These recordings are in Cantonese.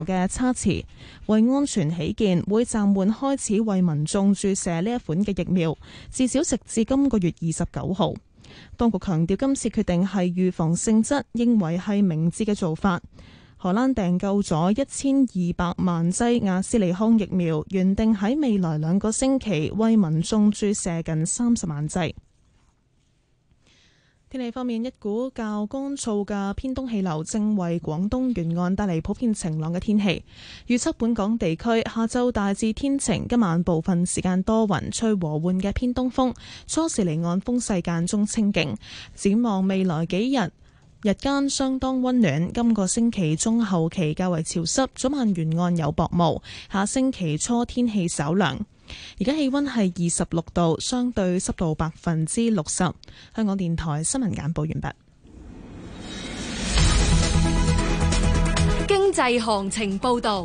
嘅差池，為安全起見，會暫緩開始為民眾注射呢一款嘅疫苗，至少直至今個月29號。當局強調今次決定係預防性質，認為係明智嘅做法。荷蘭訂購咗1200萬劑亞斯利康疫苗，原定喺未來2個星期為民眾注射近30萬劑。天氣方面，一股較乾燥嘅偏東氣流正為廣東沿岸帶嚟普遍晴朗嘅天氣。預測本港地區下晝大致天晴，今晚部分時間多雲，吹和緩嘅偏東風，初時離岸風勢間中清勁。展望未來幾日，日間相當溫暖，今個星期中後期較為潮濕，早晚沿岸有薄霧。下星期初天氣稍涼。而家氣溫係26度，相對濕度60%。香港電台新聞簡報完畢。 經濟行情報道。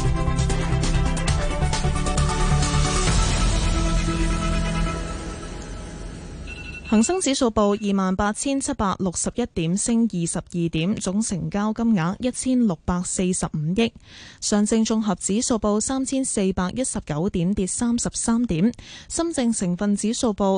恒生指數報28,761點，升22點，總成交金額1645億。上證綜合指數報3419點，跌33點。深證成分指數報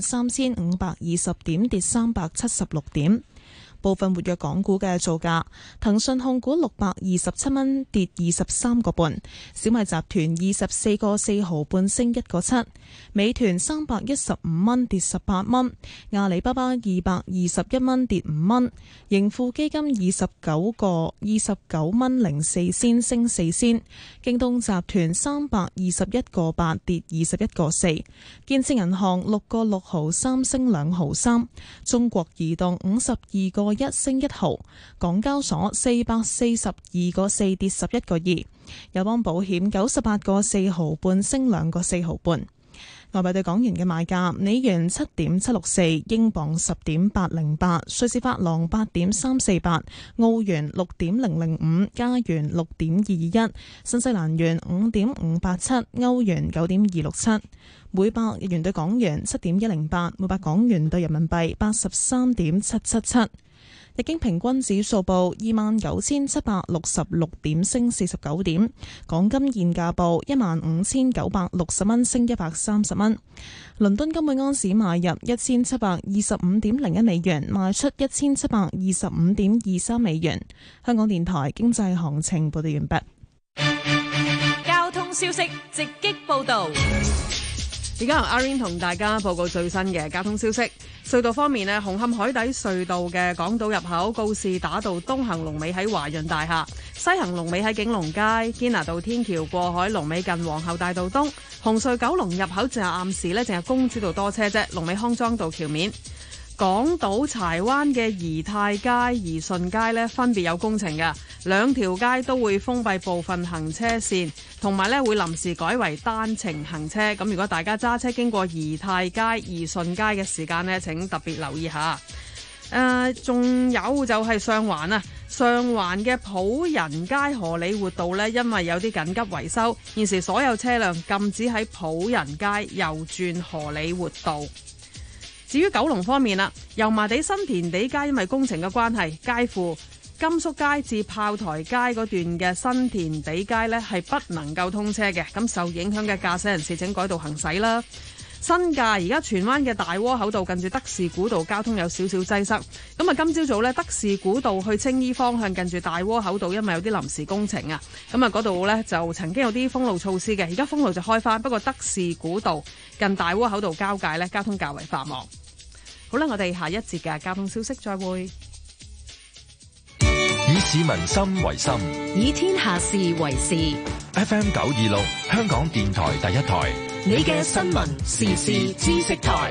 13520點，跌376點。部分活躍港股嘅造價：騰訊控股627蚊，跌23個半；小米集團24個4毫半，升1個7；美團315蚊，跌18蚊；阿里巴巴221蚊，跌5蚊；盈富基金29蚊04仙，升4仙；京東集團321個8，跌21個4；建設銀行6個6毫3，升2毫3；中國移動52個1，升1毫；港交所442個4，跌11個2；友邦保險98個4毫半，升2個4毫半。外幣對港元嘅賣價：美元7.764，英鎊10.808，瑞士法郎8.348，澳元6.005，加元6.221，新西蘭元5.587，歐元9.267。每百日元對港元7.108，每百港元對人民幣83.777。日經平均指數報29,766點，升49點。港金現價報15,960蚊，升130蚊。倫敦金每盎司買入1725.01美元，賣出1725.23美元。香港電台經濟行情報道完畢。 交通消息直擊報道。 而家由阿 Rain 同大家報告最新嘅交通消息。隧道方面咧，紅磡海底隧道嘅港島入口告士打道東行龍尾喺華潤大廈，西行龍尾喺景隆街；堅拿道天橋過海龍尾近皇后大道東。紅隧九龍入口淨係暗示咧，淨係公主道多車啫，龍尾康莊道橋面。港島柴灣嘅怡泰街、怡順街咧，分別有工程嘅，兩條街都會封閉部分行車線，同埋咧會臨時改為單程行車。咁如果大家揸車經過怡泰街、怡順街嘅時間呢，請特別留意下。仲有就係上環啊，上環嘅普仁街荷里活道呢，因為有啲緊急維修，現時所有車輛禁止喺普仁街右轉荷里活道。至於九龍方面啦，油麻地新填地街因為工程嘅關係，介乎甘肅街至炮台街嗰段嘅新填地街呢係不能夠通車嘅，咁受影響嘅駕駛人士請改道行駛啦。新界而家荃灣嘅大窩口道近住德士古道交通有少少擠塞，咁啊今朝早呢，德士古道去青衣方向近住大窩口道因為有啲臨時工程啊，咁啊嗰度呢就曾經有啲封路措施嘅，而家封路就開返，不過德士古道近大窩口道交界呢交通較為繁忙。好啦，我哋下一節嘅交通消息再會。 以市民心為心， 以天下事為事。 FM 926，香港電台第一台， 你嘅新聞時事知識台。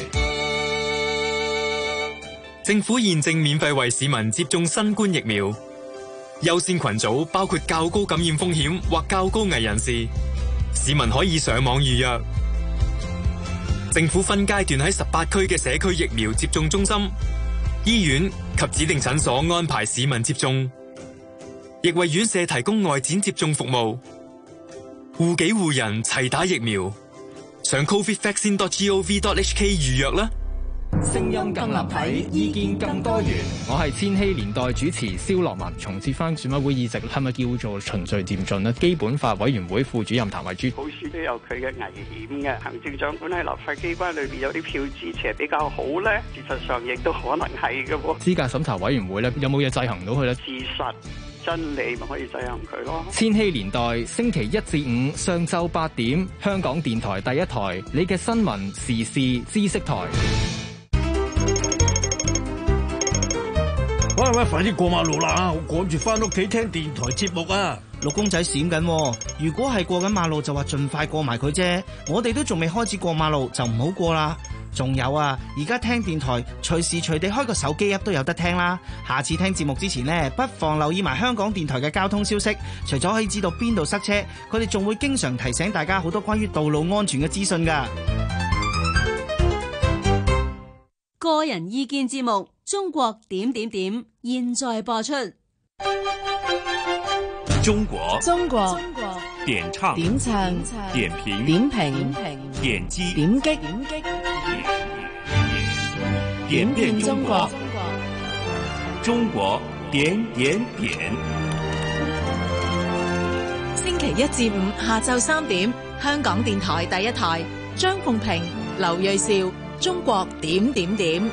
政府現正免費為市民接種新冠疫苗，優先群組包括較高感染風險或較高危人士，市民可以上網預約。政府分階段喺18區嘅社區疫苗接種中心、醫院及指定診所安排市民接種，亦為院舍提供外展接種服務。護己護人齊打疫苗，上 covidvaccine.gov.hk 預約啦。 聲音更立體，意見更多元。 我係千禧年代主持蕭樂文。重設翻選委會議席係咪叫做循序漸進呢？基本法委員會副主任譚慧珠， 普選都有佢嘅危險嘅。行政長官喺立法機關裏邊有啲票支持比較好呢，事實上亦都可能係嘅喎。 資格審查委員會咧有冇嘢制衡到佢呢？ 事實真理咪可以制衡佢咯。 千禧年代星期一至五上晝8點，香港電台第一台，你嘅新聞時事知識台。 喂，快啲過馬路啦！我趕住翻屋企聽電台節目啊！ 六公仔閃緊，如果係過緊馬路就話盡快過埋佢啫。我哋都仲未開始過馬路就唔好過啦。仲有啊，而家聽電台隨時隨地開個手機 app 都有得聽啦。下次聽節目之前呢，不妨留意埋香港電台嘅交通消息。除咗可以知道邊度塞車，佢哋仲會經常提醒大家好多關於道路安全嘅資訊㗎。 個人意見節目，中國點點點，現在播出。 中國點唱點評點擊點遍中國，中國點。 星期一至五下晝3點，香港電台第一台，張鳳平、劉銳紹，中國點點點。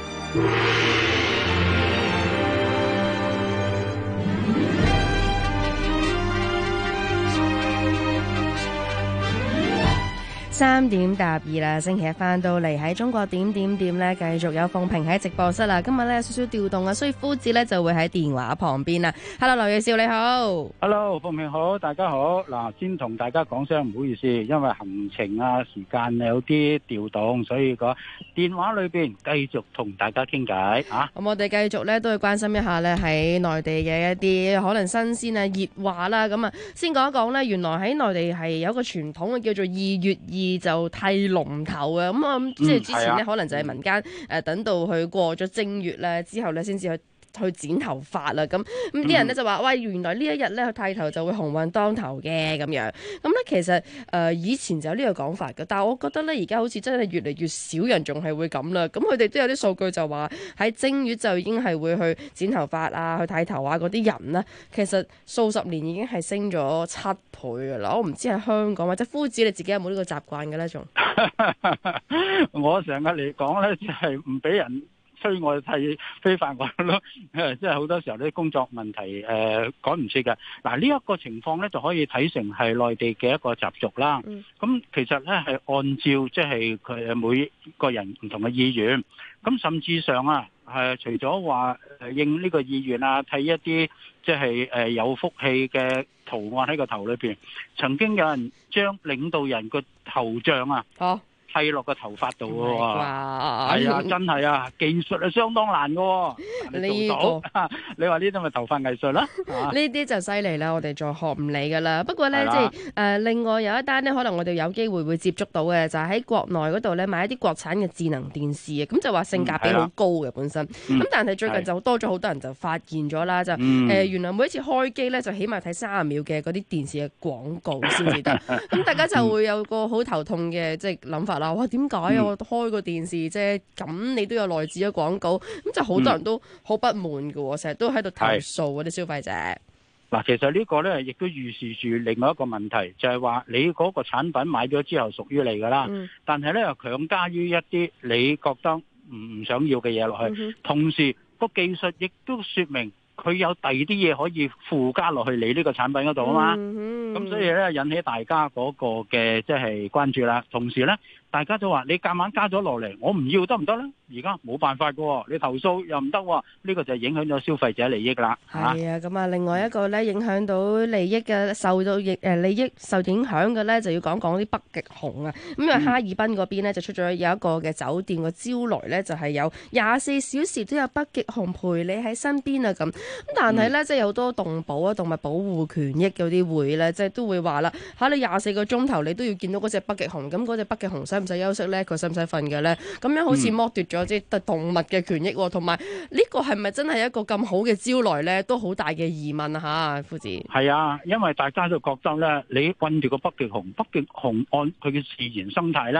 3點答2啦，星期一翻到嚟喺中國點點點咧，繼續有鳳平喺直播室啦。今日咧有少少調動啊，所以夫子咧就會喺電話旁邊啦。Hello， 劉銳紹你好。 Hello， 鳳平好，大家好。嗱，先同大家講聲唔好意思，因為行程啊時間有啲調動，所以個電話裏邊繼續同大家傾偈啊。 咁我哋繼續咧都要關心一下咧喺內地嘅一啲可能新鮮啊熱話啦。咁啊，先講一講咧，原來喺內地係有一個傳統嘅叫做2月2就剃龍頭啊。咁啊，即係之前咧可能就係民間等到佢過咗正月咧之後咧先至去剪頭髮啦。咁啲人咧就話喂，原來呢一日咧去剃頭就會鴻運當頭嘅咁樣。咁咧其實以前就有呢個講法嘅，但係我覺得咧而家好似真係越嚟越少人仲係會咁啦。咁佢哋都有啲數據就話喺正月就已經係會去剪頭髮啊、去剃頭啊嗰啲人咧，其實數十年已經係升咗7倍噶啦。我唔知喺香港或者夫子你自己有冇呢個習慣嘅咧？仲我成日嚟講咧，就係唔俾人催我剃非法我咯，即係好多時候啲工作問題趕唔切嘅。嗱，呢一個情況咧就可以睇成係內地嘅一個習俗啦。咁其實咧係按照即係佢每個人唔同嘅意願，咁甚至上啊係除咗話應呢個意願啊，剃一啲即係有福氣嘅圖案喺個頭裏邊，曾經有人將領導人個頭像啊剃落個頭髮度嘅喎，係啊，真係啊，技術係相當難嘅，你做到，你話呢啲咪頭髮藝術啦？ 呢啲就犀利啦，我哋再學唔嚟噶啦。不過咧，即係另外有一單咧，可能我哋有機會會接觸到嘅，就係喺國內嗰度咧買一啲國產嘅智能電視啊，咁就話性價比好高嘅本身。咁但係最近就多咗好多人就發現咗啦，就原來每一次開機咧就起碼睇30秒嘅嗰啲電視嘅廣告先至得。咁大家就會有個好頭痛嘅即係諗法。哇，點解啊？我開個電視啫，咁你都有內置嘅廣告，咁就好多人都好不滿嘅，成日都喺度投訴嗰啲消費者。 嗱，其實呢個咧亦都預示住另外一個問題，就係話你嗰個產品買咗之後屬於你噶啦，但係咧又強加於一啲你覺得唔想要嘅嘢落去，同時個技術亦都說明佢有第二啲嘢可以附加落去你呢個產品嗰度啊嘛，咁所以咧引起大家嗰個嘅即係關注啦。同時咧，大家都話你夾硬加咗落嚟，我唔要得唔得咧？而家冇辦法㗎，你投訴又唔得，呢個就影響咗消費者利益啦。 係啊，咁啊，另外一個咧影響到利益嘅利益受影響嘅咧，就要講啲北極熊啊。咁因為哈爾濱嗰邊咧就出咗有一個嘅酒店嘅招來咧，就係有24小時都有北極熊陪你喺身邊啊咁。但係咧，即係有好多動保啊、動物保護權益嗰啲會咧，即係都會話啦，你24個鐘頭你都要見到嗰隻北極熊，咁嗰隻北極熊使唔使休息咧？佢使唔使瞓嘅咧？咁樣好似剝奪咗即係動物嘅權益，同埋呢個係咪真係一個咁好嘅招來咧？都好大嘅疑問啊！嚇，夫子。係啊，因為大家都覺得咧，你困住個北極熊，北極熊按佢嘅自然生態咧，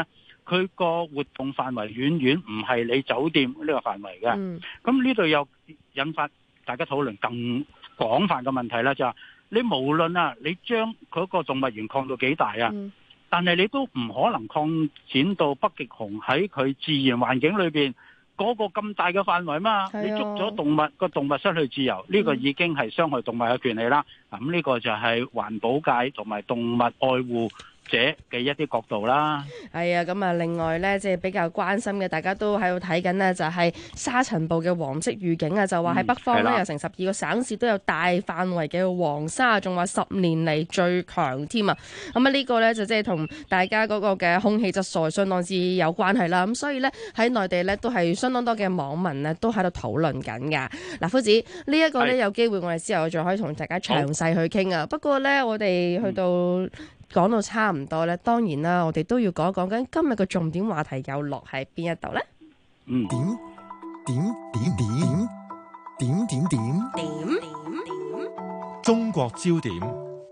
佢個活動範圍遠遠唔係你酒店呢個範圍嘅。咁呢度又引發大家討論更廣泛嘅問題啦，就係你無論你將嗰個動物園擴到幾大啊，但係你都唔可能擴展到北極熊喺佢自然環境裏邊嗰個咁大嘅範圍嘛。你捉咗動物，個動物失去自由，呢個已經係傷害動物嘅權利啦。咁呢個就係環保界同埋動物愛護者嘅一啲角度啦。 係啊，咁啊，另外呢，即係比較關心嘅，大家都喺度睇緊呢，就係沙塵暴嘅黃色預警啊，就話喺北方呢，有成12個省市都有大範圍嘅黃沙，仲話10年嚟最強添啊。咁啊，呢個呢，就即係同大家嗰個嘅空氣質素相當之有關係啦。咁所以呢，喺內地呢，都係相當多嘅網民呢，都喺度討論緊㗎。嗱，夫子呢一個呢，有機會我哋之後再可以同大家詳細去傾啊。不過呢，我哋去到講到差唔多咧，當然啦，我哋都要講一講緊今日嘅重點話題又落喺邊一度咧？ 點？中國焦點。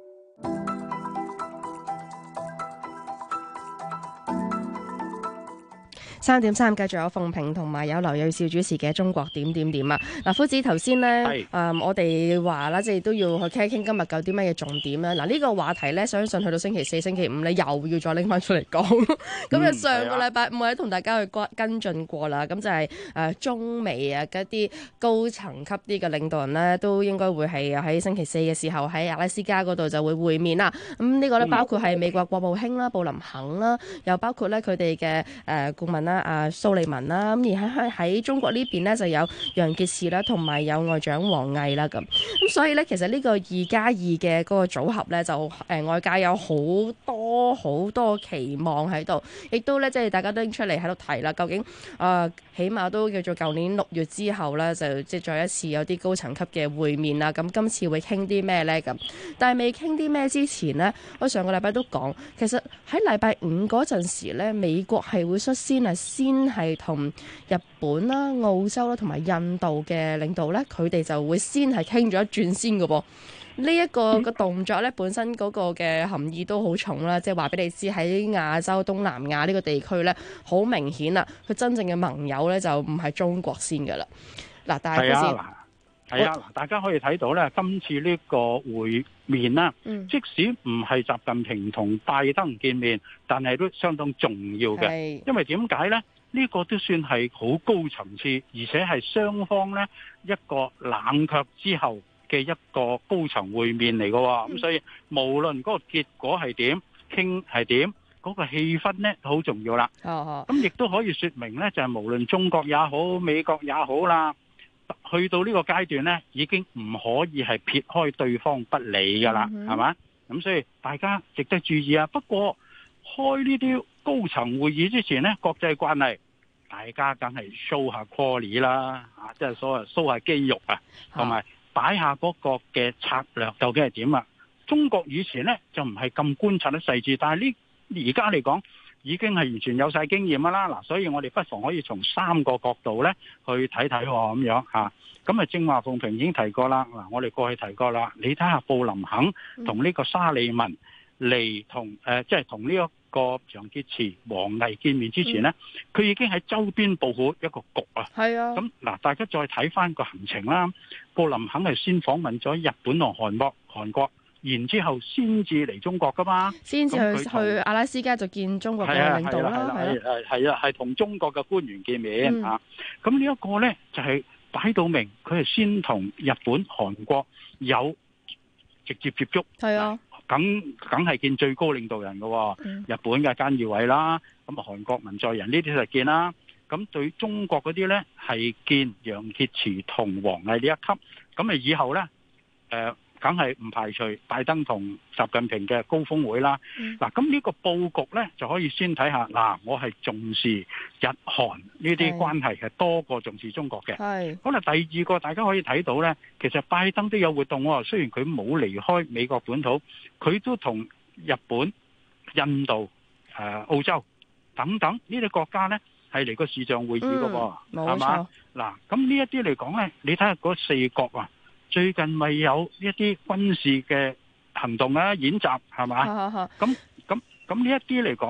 3點3繼續有鳳萍同埋有劉銳紹主持嘅中國點點點啊！嗱，夫子頭先呢，我哋話啦，即係都要去傾一傾今日有啲咩嘅重點啦。嗱，呢個話題呢，相信去到星期4、星期5咧，又要再拎翻出嚟講。咁啊，上個禮拜5咧，同大家去跟進過啦。咁就係中美啊嗰啲高層級啲嘅領導人呢，都應該會係喺星期4嘅時候喺阿拉斯加嗰度就會會面啦。咁呢個呢，包括係美國國務卿啦、布林肯啦，又包括咧佢哋嘅顧問啦。蘇利文啦，咁而喺中國呢邊呢，就有楊潔篪啦，同埋有外長王毅啦咁。咁所以呢，其實呢個2+2嘅嗰個組合呢，就外界有好多期望喺度，亦都呢，即係大家都拎出嚟喺度提啦。究竟起碼都叫做舊年6月之後呢，就即係再一次有啲高層級嘅會面啦。咁今次會傾啲咩呢？咁但係未傾啲咩之前呢，我上個禮拜都講，其實喺禮拜5嗰陣時呢，美國係會率先係同日本啦、澳洲啦同埋印度嘅領導呢，佢哋就會先係傾咗一轉先嘅噃。呢一個個動作呢，本身嗰個嘅含義都好重啦，即係話俾你知喺亞洲、東南亞呢個地區呢，好明顯啦，佢真正嘅盟友呢，就唔係中國先㗎啦。嗱，但係大家可以睇到呢，今次呢個會面啦，即使唔係習近平同拜登見面，但係都相當重要嘅。因為點解呢？呢個都算係好高層次，而且係雙方呢一個冷卻之後嘅一個高層會面嚟嘅。咁所以無論嗰個結果係點，傾係點，嗰個氣氛呢好重要啦。咁亦都可以說明呢，就係無論中國也好，美國也好啦，去到呢個階段呢，已經唔可以係撇開對方不理噶啦，係嘛？咁所以大家值得注意啊。不過開呢啲高層會議之前呢，國際慣例，大家梗係 show 下 quality 啦，即係所謂 show 下肌肉啊，同埋擺下嗰個嘅策略究竟係點啊？中國以前呢，就唔係咁觀察得細緻，但係而家嚟講已經係完全有晒經驗啦。嗱，所以我哋不妨可以從3個角度呢去睇睇咁樣嚇。咁啊，正話鳳萍已經提過啦。嗱，我哋過去提過啦。你睇下布林肯同呢個沙利文嚟同即係同呢一個楊潔篪、王毅見面之前呢，佢已經喺周邊佈好一個局啊。係啊。咁嗱，大家再睇翻個行程啦。布林肯係先訪問咗日本同韓國，然之後先至嚟中國噶嘛。先至去阿拉斯加就見中國嘅領導啦。係同中國嘅官員見面啊。咁呢一個呢，就係擺到明，佢係先同日本、韓國有直接接觸。係啊。梗係見最高領導人嘅，日本嘅菅義偉啦，咁啊韓國文在寅呢啲就見啦。咁對中國嗰啲呢，係見楊潔篪同王毅呢一級。咁啊以後呢，梗係唔排除拜登同習近平嘅高峰會啦。嗱，咁呢個佈局呢，就可以先睇下。嗱，我係重視日韓呢啲關係係多過重視中國嘅。好啦，第二個大家可以睇到呢，其實拜登都有活動喎。雖然佢冇離開美國本土，佢都同日本、印度、澳洲等等呢啲國家呢，係嚟個視像會議嘅喎，係嘛？嗱，咁呢一啲嚟講呢，你睇下嗰4國啊。最近咪有一啲軍事嘅行動啊、演習係嘛？咁呢一啲嚟講呢，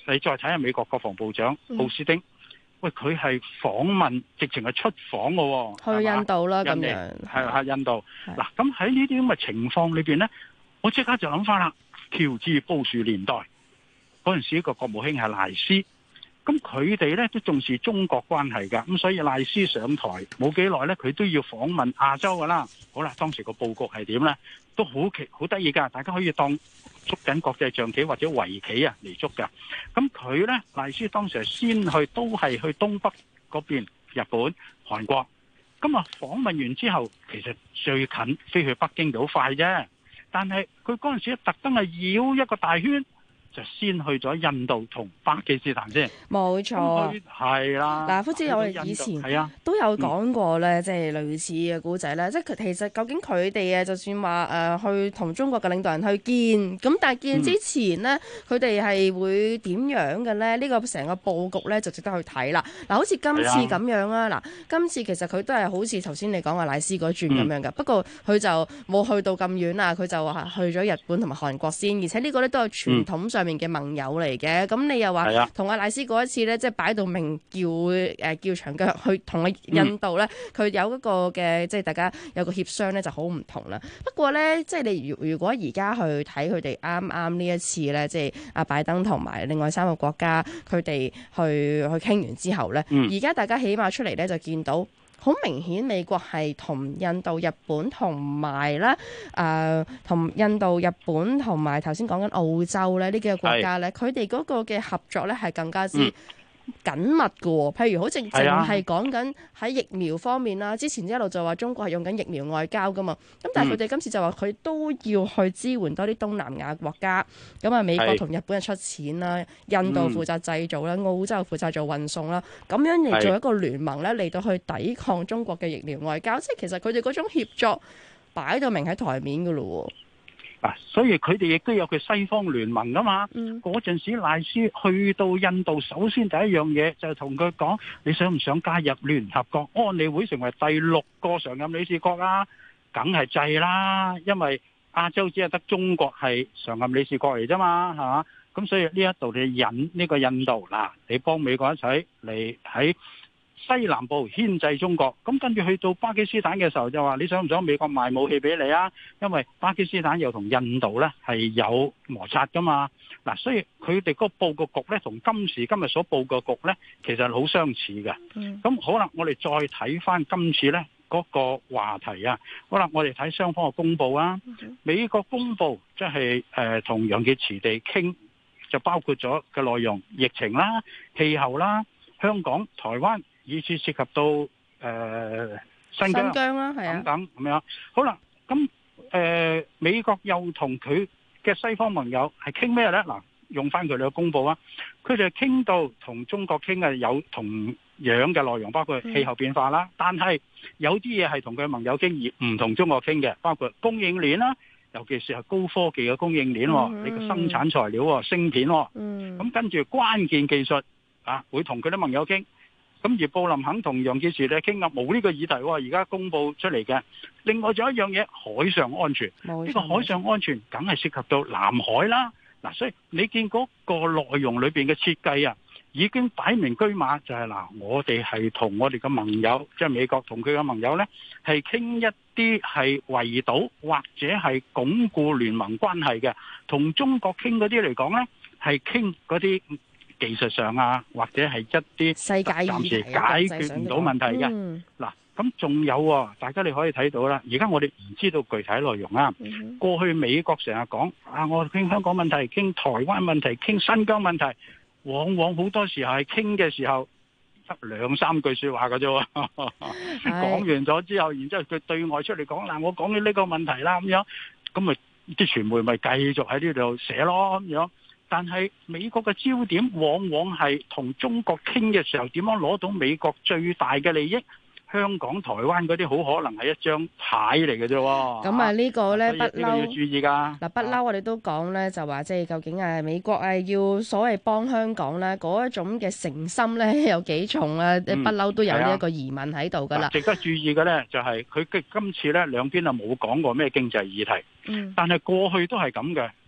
你再睇下美國國防部長奧斯汀，喂，佢係訪問，直情係出訪嘅喎， 去印度啦，咁印尼樣係印度。嗱，咁喺呢啲咁嘅情況裏邊呢，我即刻就諗翻啦，喬治布殊年代嗰陣時，個國務卿係賴斯，咁佢哋呢都重視中國關係㗎，咁所以賴斯上台冇幾耐呢，佢都要訪問亞洲㗎啦。好啦，當時個佈局係點呢？都好得意㗎，大家可以當捉緊國際象棋或者圍棋啊嚟捉㗎。咁佢呢，賴斯當時係先去，都係去東北嗰邊，日本、韓國。咁啊訪問完之後，其實最近飛去北京就好快啫。但係佢嗰陣時特登係繞一個大圈，就先去咗印度同巴基斯坦先。 冇錯， 係啦。 嗱，夫子，我哋以前都有講過咧，即係類似嘅故仔咧。即係佢其實究竟佢哋啊，就算話去同中國嘅領導人去見，咁但係見之前呢，佢哋係會點樣嘅咧？呢個成個佈局咧就值得去睇啦。嗱，好似今次咁樣啊，嗱，今次其實佢都係好似頭先你講嘅賴斯嗰轉咁樣㗎。不過佢就冇去到咁遠啊，佢就話去咗日本同埋韓國先，而且呢個咧都係傳統上面嘅盟友嚟嘅。咁你又話同阿賴斯嗰一次咧，即係擺到明叫長腳去同阿印度咧，佢有一個嘅即係大家有個協商咧就好唔同啦。不過咧，即係你如果而家去睇佢哋啱呢一次咧，即係阿拜登同埋另外3個國家佢哋去傾完之後咧，而家大家起碼出嚟咧就見到。好明顯，美國係同印度、日本同埋咧，同印度、日本同埋頭先講緊澳洲咧呢幾個國家咧，佢哋嗰個嘅合作咧係更加之緊密嘅喎。譬如好淨係講緊喺疫苗方面啦，之前一路就話中國係用緊疫苗外交噶嘛，咁但係佢哋今次就話佢都要去支援多啲東南亞國家，咁啊美國同日本係出錢啦，印度負責製造啦，澳洲負責做運送啦，咁樣嚟做一個聯盟咧嚟到去抵抗中國嘅疫苗外交，即係其實佢哋嗰種協作擺到明喺台面嘅咯喎。 所以佢哋亦都有佢西方聯盟噶嘛。嗰陣時賴斯去到印度，首先第一樣嘢就係同佢講，你想唔想加入聯合國安理會成為第6個常任理事國啊？梗係制啦，因為亞洲只係得中國係常任理事國嚟啫嘛，係嘛？咁所以呢一度你引呢個印度嗱，你幫美國一齊嚟喺西南部牽制中國，咁跟住去到巴基斯坦嘅時候就話你想唔想美國賣武器俾你啊？因為巴基斯坦又同印度呢係有摩擦噶嘛。嗱，所以佢哋嗰個佈個局呢，同今時今日所佈個局呢，其實好相似嘅。咁好啦，我哋再睇翻今次呢嗰個話題啊。好啦，我哋睇雙方嘅公佈啊。美國公佈即係同楊潔篪地傾，就包括咗嘅內容，疫情啦、氣候啦、香港、台灣。以至涉及到新疆啦，係啊，等等咁樣。好啦，咁美國又同佢嘅西方盟友係傾咩咧？嗱，用翻佢哋嘅公佈啊，佢哋傾到同中國傾嘅有同樣嘅內容，包括氣候變化啦。但係有啲嘢係同佢盟友傾而唔同中國傾嘅，包括供應鏈啦，尤其是係高科技嘅供應鏈，你嘅生產材料、芯片，咁跟住關鍵技術啊，會同佢啲盟友傾。咁而布林肯同楊潔篪咧傾啊，冇呢個議題喎，而家公佈出嚟嘅。另外仲有一樣嘢，海上安全。呢個海上安全梗係涉及到南海啦。嗱，所以你見嗰個內容裏邊嘅設計啊，已經擺明車馬就係嗱，我哋係同我哋嘅盟友，即係美國同佢嘅盟友呢，係傾一啲係圍堵或者係鞏固聯盟關係嘅。同中國傾嗰啲嚟講呢，係傾嗰啲技術上啊，或者係一啲世界暫時解決唔到問題嘅。嗱，咁仲有大家你可以睇到啦。而家我哋唔知道具體內容啊。過去美國成日講啊，我傾香港問題、傾台灣問題、傾新疆問題，往往好多時候係傾嘅時候得2-3句說話嘅啫。講完咗之後，然之後佢對外出嚟講嗱，我講咗呢個問題啦，咁樣，咁咪啲傳媒咪繼續喺呢度寫咯，咁樣。但係美國嘅焦點往往係同中國傾嘅時候，點樣攞到美國最大嘅利益？香港、台灣嗰啲好可能係一張牌嚟嘅啫。 咁啊，呢個咧不嬲要注意㗎。 嗱，不嬲我哋都講咧，就話即係究竟美國要所謂幫香港咧嗰一種嘅誠心咧有幾重啊？不嬲都有呢一個疑問喺度㗎啦。 值得注意嘅咧就係佢今次咧兩邊啊冇講過咩經濟議題，但係過去都係咁嘅。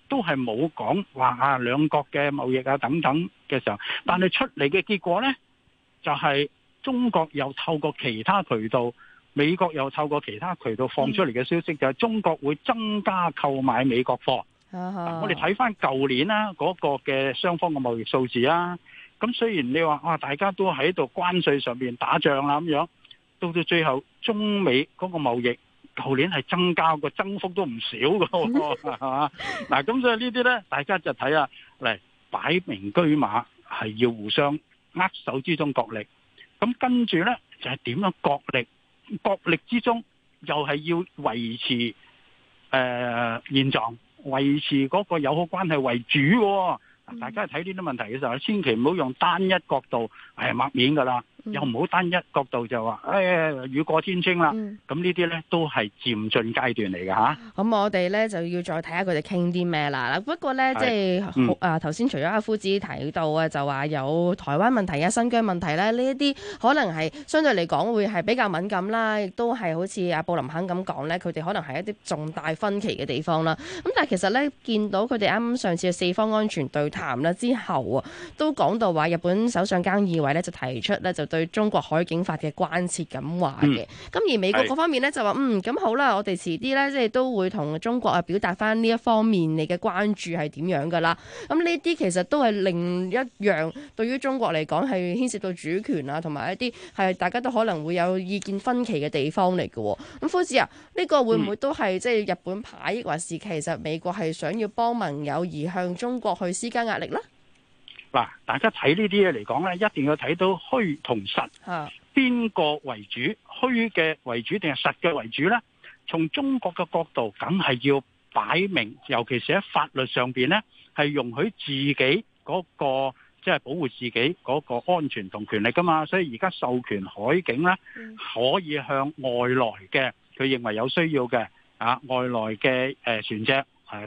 都係冇講話兩國嘅貿易啊等等嘅時候，但係出嚟嘅結果呢，就係中國又透過其他渠道，美國又透過其他渠道放出嚟嘅消息，就係中國會增加購買美國貨。我哋睇翻舊年啦嗰個嘅雙方嘅貿易數字啊，咁雖然你話大家都喺度關稅上面打仗啦咁樣，到最後中美嗰個貿易舊年係增加，個增幅都唔少㗎喎，係嘛？嗱，咁所以呢啲呢，大家就睇下嚟擺明車馬係要互相握手之中角力，咁跟住呢，就係點樣角力？角力之中又係要維持現狀，維持嗰個友好關係為主喎。大家睇呢啲問題嘅時候，千祈唔好用單一角度抹面㗎啦，又唔好單一角度就話雨過天青啦。咁呢啲咧都係漸進階段嚟嘅嚇。 咁我哋咧就要再睇下佢哋傾啲咩啦。不過咧，即係頭先除咗阿夫子提到啊，就話有台灣問題啊、新疆問題咧，呢一啲可能係相對嚟講會係比較敏感啦，亦都係好似阿布林肯咁講咧，佢哋可能係一啲重大分歧嘅地方啦。咁但係其實咧，見到佢哋啱啱上次嘅四方安全對談啦之後啊，都講到話日本首相菅義偉咧就提出咧就對中國海警法嘅關切咁話嘅。咁而美國嗰方面咧就話咁好啦，我哋遲啲咧即係都會同中國表達翻呢一方面你嘅關注係點樣噶啦。咁呢啲其實都係另一樣對於中國嚟講係牽涉到主權啊，同埋一啲係大家都可能會有意見分歧嘅地方嚟嘅。咁夫子啊，呢個會唔會都係即係日本牌，抑或是其實美國係想要幫盟友而向中國去施加壓力呢？ 嗱，大家睇呢啲嘢嚟講咧，一定要睇到虛同實，邊個為主？虛嘅為主定係實嘅為主咧？從中國嘅角度，梗係要擺明，尤其是喺法律上邊咧，係容許自己嗰個即係保護自己嗰個安全同權利噶嘛。所以而家授權海警咧，可以向外來嘅佢認為有需要嘅外來嘅船隻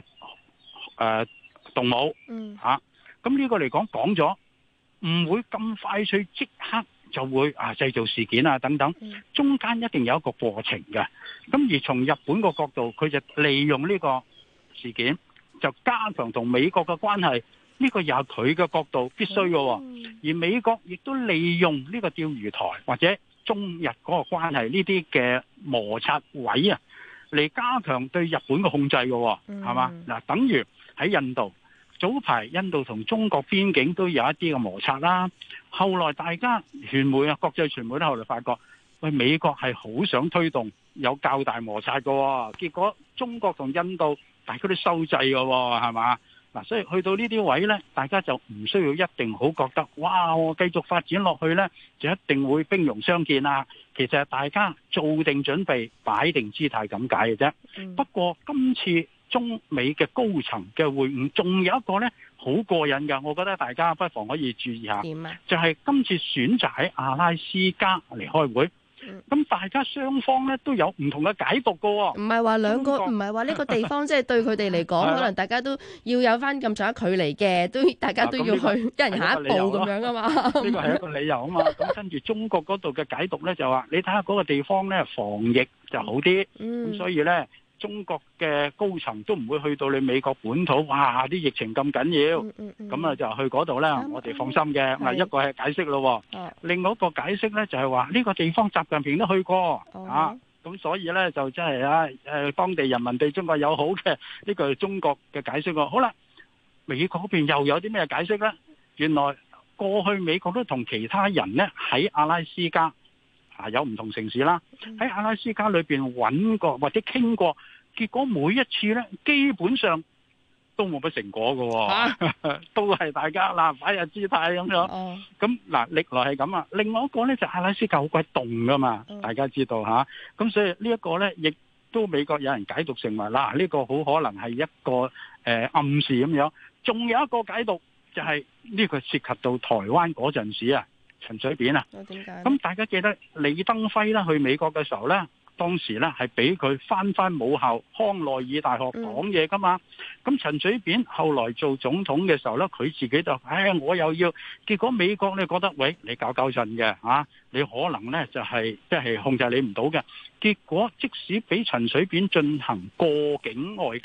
動武咁呢個嚟講咗，唔會咁快脆即刻就會製造事件啊等等，中間一定有一個過程嘅。咁而從日本個角度，佢就利用呢個事件就加強同美國嘅關係，呢個又係佢嘅角度必須嘅。而美國亦都利用呢個釣魚台或者中日嗰個關係呢啲嘅摩擦位啊，嚟加強對日本嘅控制嘅，係嘛？嗱，等於喺印度。早排印度同中國邊境都有一啲嘅摩擦啦，後來大家傳媒啊，國際傳媒都後來發覺，美國係好想推動有較大摩擦嘅，結果中國同印度大家都收掣嘅，係嘛？嗱，所以去到呢啲位呢，大家就唔需要一定好覺得，哇！我繼續發展落去呢，就一定會兵戎相見啊！其實大家做定準備，擺定姿態咁解嘅啫。不過今次中美嘅高層嘅會晤，仲有一個呢好過癮㗎，我覺得大家不妨可以注意下。就係今次選擇喺阿拉斯加嚟開會，咁大家雙方呢都有唔同嘅解讀㗎喎。 唔係話兩個，唔係話呢個地方即係對佢哋嚟講，可能大家都要有翻咁長一距離嘅，都大家都要去一人下一步咁樣啊嘛。 呢個係一個理由啊嘛。咁跟住中國嗰度嘅解讀呢，就話，你睇下嗰個地方呢防疫就好啲，咁所以呢。中國嘅高層都唔會去到你美國本土，哇！啲疫情咁緊要，咁就去嗰度咧，我哋放心嘅。嗱，一個係解釋咯，另外一個解釋咧就係話呢個地方習近平都去過，咁所以咧就真係當地人民對中國友好嘅，呢個係中國嘅解釋喎。好啦，美國嗰邊又有啲咩解釋咧？原來過去美國都同其他人咧喺阿拉斯加。有唔同城市啦，喺阿拉斯加裏邊揾過或者傾過，結果每一次呢，基本上都冇乜成果嘅，都係大家擺下姿態咁樣。咁歷來係咁啊。另外一個呢，就阿拉斯加好鬼凍噶嘛，大家知道嚇。咁所以呢一個呢，亦都美國有人解讀成為呢個好可能係一個暗示咁樣。仲有一個解讀就係呢個涉及到台灣嗰陣時啊。陳水扁啊，咁大家記得李登輝啦去美國嘅時候呢，當時呢係俾佢翻母校康奈爾大學講嘢噶嘛。咁陳水扁後來做總統嘅時候呢，佢自己就我又要，結果美國呢覺得喂，你搞震嘅你可能呢就係即係控制你唔到嘅。結果即使俾陳水扁進行過境外交，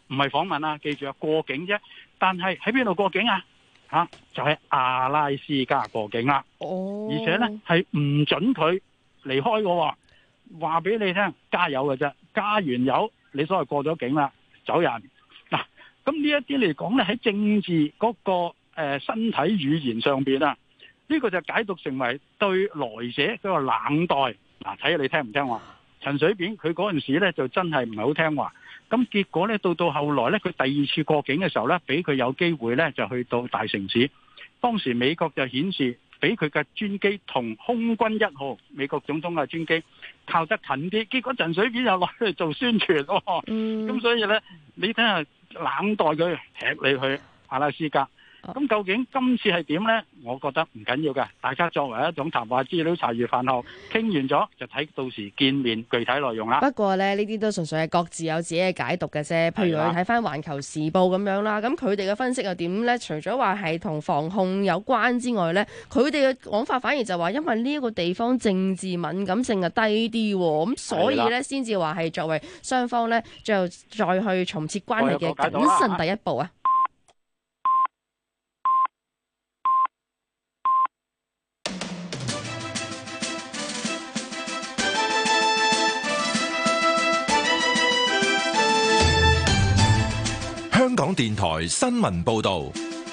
唔係訪問啊，記住啊，過境啫。但係喺邊度過境啊？就喺阿拉斯加過境啦。而且呢係唔准佢離開嘅。話俾你聽，加油嘅啫，加完油你所謂過咗境啦，走人。嗱，咁呢一啲嚟講呢，喺政治嗰個身體語言上邊啊，呢個就解讀成為對來者嗰個冷待。嗱，睇下你聽唔聽話。陳水扁佢嗰陣時呢就真係唔係好聽話，咁結果呢，到後來呢，佢第二次過境嘅時候呢，俾佢有機會呢就去到大城市。當時美國就顯示俾佢嘅專機同空軍1號美國總統嘅專機靠得近啲，結果陳水扁又落去做宣傳。咁所以呢，你睇下冷待佢，踢你去阿拉斯加。咁究竟今次係點呢？我覺得唔緊要嘅，大家作為一種談話資料茶餘飯後傾完咗，就睇到時見面具體內容啦。 不過呢啲都純粹係各自有自己嘅解讀嘅啫。譬如你睇翻《環球時報》咁樣啦，咁佢哋嘅分析又點呢？除咗話係同防控有關之外呢，佢哋嘅講法反而就話因為呢一個地方政治敏感性係低啲，咁所以呢先至話係作為雙方呢最後再去重設關係嘅謹慎第一步啊。 香港電台新聞報道，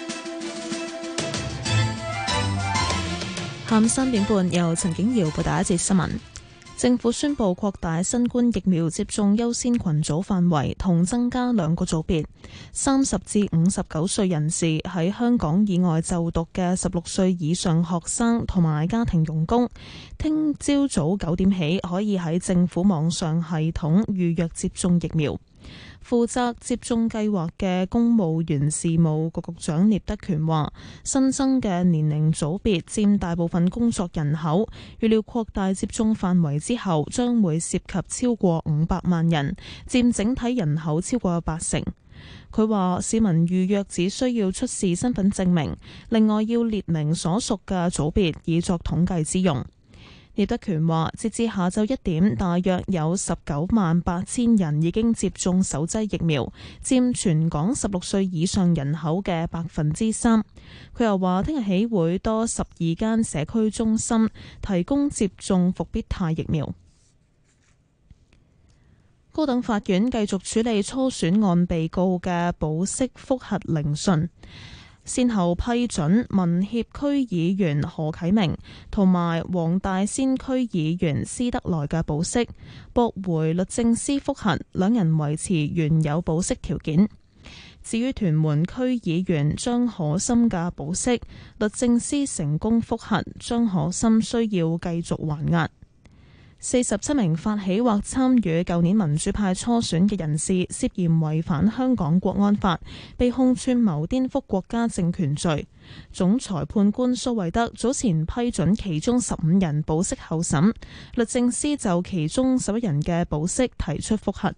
下午3點半由陳景瑤報道一節新聞。政府宣布擴大新冠疫苗接種優先群組範圍，同增加2個組別。30至59歲人士喺香港以外就讀嘅16歲以上學生同埋家庭傭工，聽朝早9點起可以喺政府網上系統預約接種疫苗。負責接種計劃嘅公務員事務局局長聶德權話，新增嘅年齡組別佔大部分工作人口，預料擴大接種範圍之後，將會涉及超過500萬人，佔整體人口超過80%。佢話市民預約只需要出示身份證明，另外要列明所屬嘅組別，以作統計之用。聶德權話，截至下晝1點，大約有198000人已經接種首劑疫苗，佔全港16歲以上人口嘅3%。佢又話，聽日起會多12間社區中心提供接種復必泰疫苗。高等法院繼續處理初選案被告嘅保釋覆核聆訊，先後批准民協區議員何啟明同埋黃大仙區議員施德來嘅保釋，駁回律政司覆核，兩人維持原有保釋條件。至於屯門區議員張可心嘅保釋，律政司成功覆核，張可心需要繼續還押。47名發起或參與舊年民主派初選嘅人士涉嫌違反香港國安法，被控串謀顛覆國家政權罪。總裁判官蘇惠德早前批准其中15人保釋候審，律政司就其中11人嘅保釋提出覆核。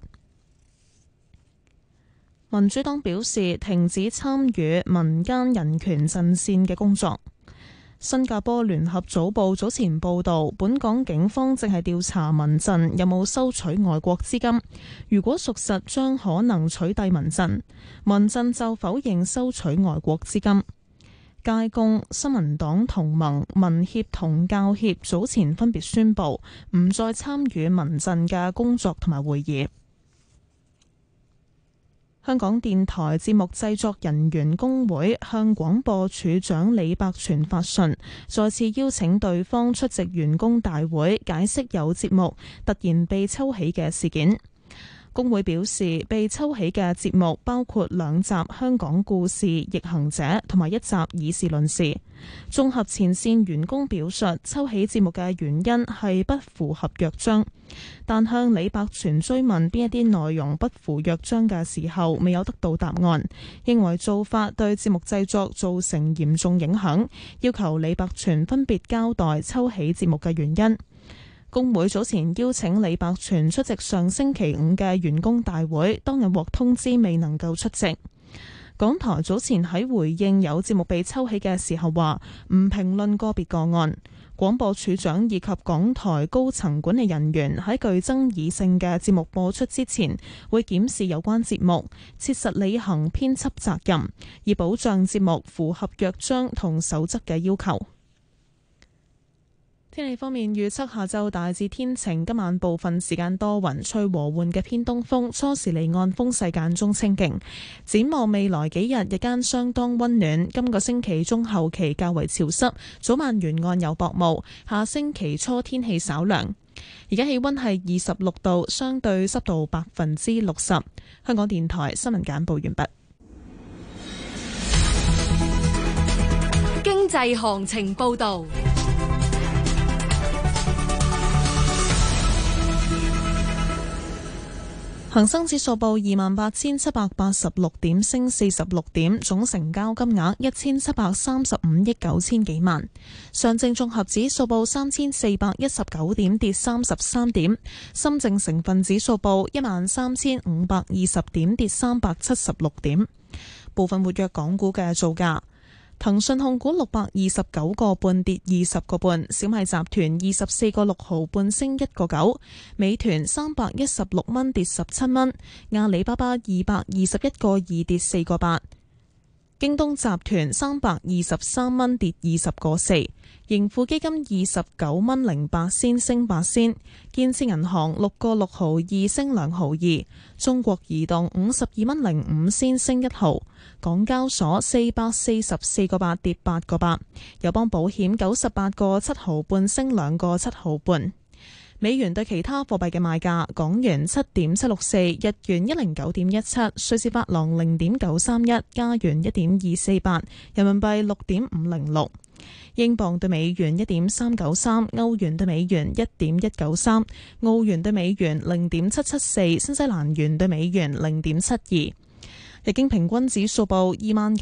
民主黨表示停止參與民間人權陣線嘅工作。新加坡聯合早報早前報道，本港警方正係調查民陣有冇收取外國資金，如果屬實，將可能取締民陣。民陣就否認收取外國資金。街工、新民黨同盟、民協同教協早前分別宣布唔再參與民陣嘅工作同埋會議。香港電台節目製作人員工會向廣播處長李百全發信，再次邀請對方出席員工大會，解釋有節目突然被抽起嘅事件。工會表示，被抽起嘅節目包括2集《香港故事》逆行者同埋1集《議事論事》。綜合前線員工表述，抽起節目嘅原因係不符合約章，但向李百全追問邊一啲內容不符約章嘅時候，未有得到答案，認為做法對節目製作造成嚴重影響，要求李百全分別交代抽起節目嘅原因。工會早前邀請李百全出席上星期5嘅員工大會，當日獲通知未能夠出席。港台早前喺回應有節目被抽起嘅時候話，唔評論個別個案。 廣播處長以及港台高層管理人員喺具爭議性嘅節目播出之前，會檢視有關節目，切實履行編輯責任，以保障節目符合約章同守則嘅要求。天氣方面預測，下晝大致天晴，今晚部分時間多雲，吹和緩嘅偏東風，初時離岸風勢間中清勁。展望未來幾日，日間相當溫暖。今個星期中後期較為潮濕，早晚沿岸有薄霧。下星期初天氣稍涼。而家氣溫係26度，相對濕度60%。香港電台新聞簡報完畢。 經濟行情報道。 恒生指數報28,786點，升46點，總成交金額1735億9千幾萬。上證綜合指數報3419點，跌33點。深證成分指數報13520點，跌376點。部分活躍港股嘅造價。騰訊控股629個半跌20個半，小米集團24個6毫半升1個9，美團316蚊跌17蚊，阿里巴巴221個2跌4個8，京東集團323蚊跌20個4，盈富基金29蚊08仙升8仙，建設銀行6個6毫2升2毫2，中國移動52蚊05仙升1毫。港交所444個8跌8個8，友邦保險98個7毫半升2個7毫半。美元對其他貨幣嘅賣價：港元7.764，日元109.17，瑞士法郎0.931，加元1.248，人民幣6.506，英鎊對美元1.393，歐元對美元1.193，澳元對美元0.774，新西蘭元對美元0.72。日經平均指數報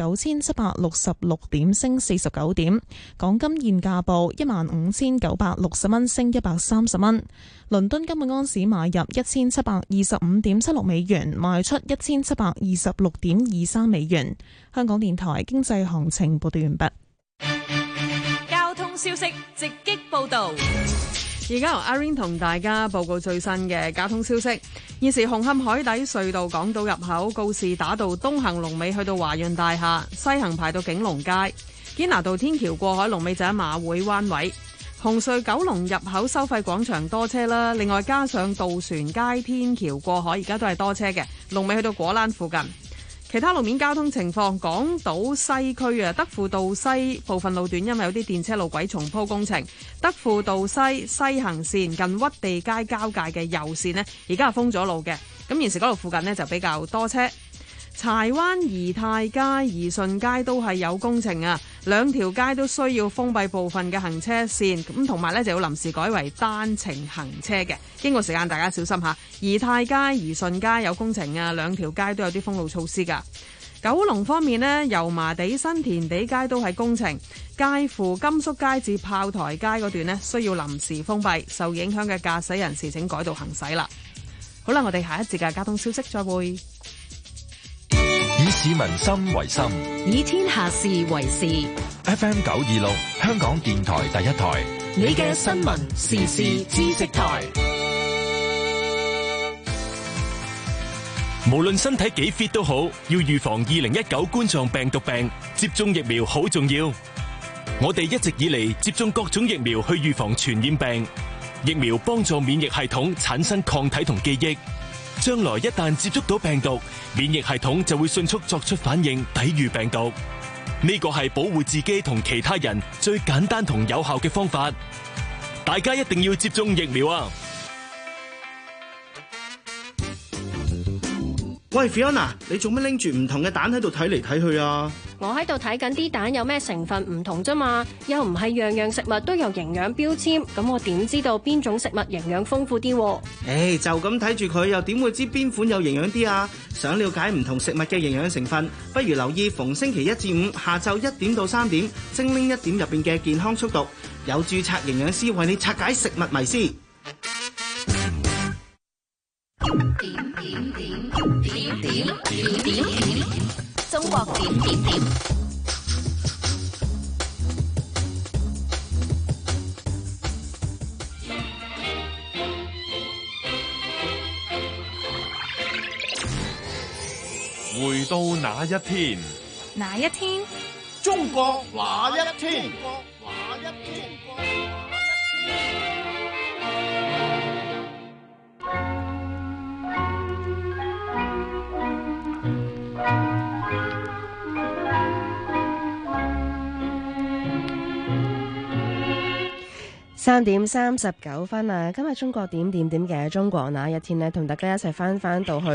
29,766點，升49點。港金現價報15,960蚊，升130蚊。倫敦金每安士買入1725.76美元，賣出1726.23美元。香港電台經濟行情報道完畢。 交通消息直擊報道。 而家由阿 Rain 同大家報告最新嘅交通消息。現時紅磡海底隧道港島入口告士打道東行龍尾去到華潤大廈，西行排到景隆街。堅拿道天橋過海龍尾就喺馬會灣位。紅隧九龍入口收費廣場多車啦，另外加上渡船街天橋過海而家都係多車嘅，龍尾去到果欄附近。其他路面交通情況，港島西區德輔道西部分路段因為有啲電車路軌重鋪工程，德輔道西西行線近屈地街交界嘅右線呢，而家係封咗路嘅。咁現時嗰度附近呢，就比較多車。柴灣怡泰街、怡順街都係有工程啊，兩條街都需要封閉部分嘅行車線，咁同埋呢就要臨時改為單程行車嘅。經過時間，大家小心下。怡泰街、怡順街有工程啊，兩條街都有啲封路措施噶。九龍方面呢，油麻地新填地街都係工程，介乎甘肅街至炮台街嗰段呢，需要臨時封閉，受影響嘅駕駛人士請改道行駛啦。好啦，我哋下一節嘅交通消息再會。 以市民心為心， 以天下事為事。 FM 926，香港電台第一台， 你嘅新聞時事知識台。 無論身體幾 fit 都好，要預防2019冠狀病毒病，接種疫苗好重要。我哋一直以嚟接種各種疫苗去預防傳染病，疫苗幫助免疫系統產生抗體同記憶。將來一旦接觸到病毒，免疫系統就會迅速作出反應，抵禦病毒。呢個係保護自己同其他人最簡單同有效嘅方法。大家一定要接種疫苗啊！ 喂 Fiona， 你做咩拎住唔同嘅蛋喺度睇嚟睇去啊？ 我喺度睇緊啲蛋有咩成分唔同啫嘛，又唔係樣樣食物都有營養標籤，咁我點知道邊種食物營養豐富啲？ 就咁睇住佢，又點會知邊款有營養啲啊？想了解唔同食物嘅營養成分，不如留意逢星期1至5下晝1點到3點，精靈1點入邊嘅健康速讀，有註冊營養師為你拆解食物迷思。點中國點。 回到那一天， 哪一天？ 中國那一天？ 3:39啊！今日中國點嘅中國那一天呢，同大家一齊翻到去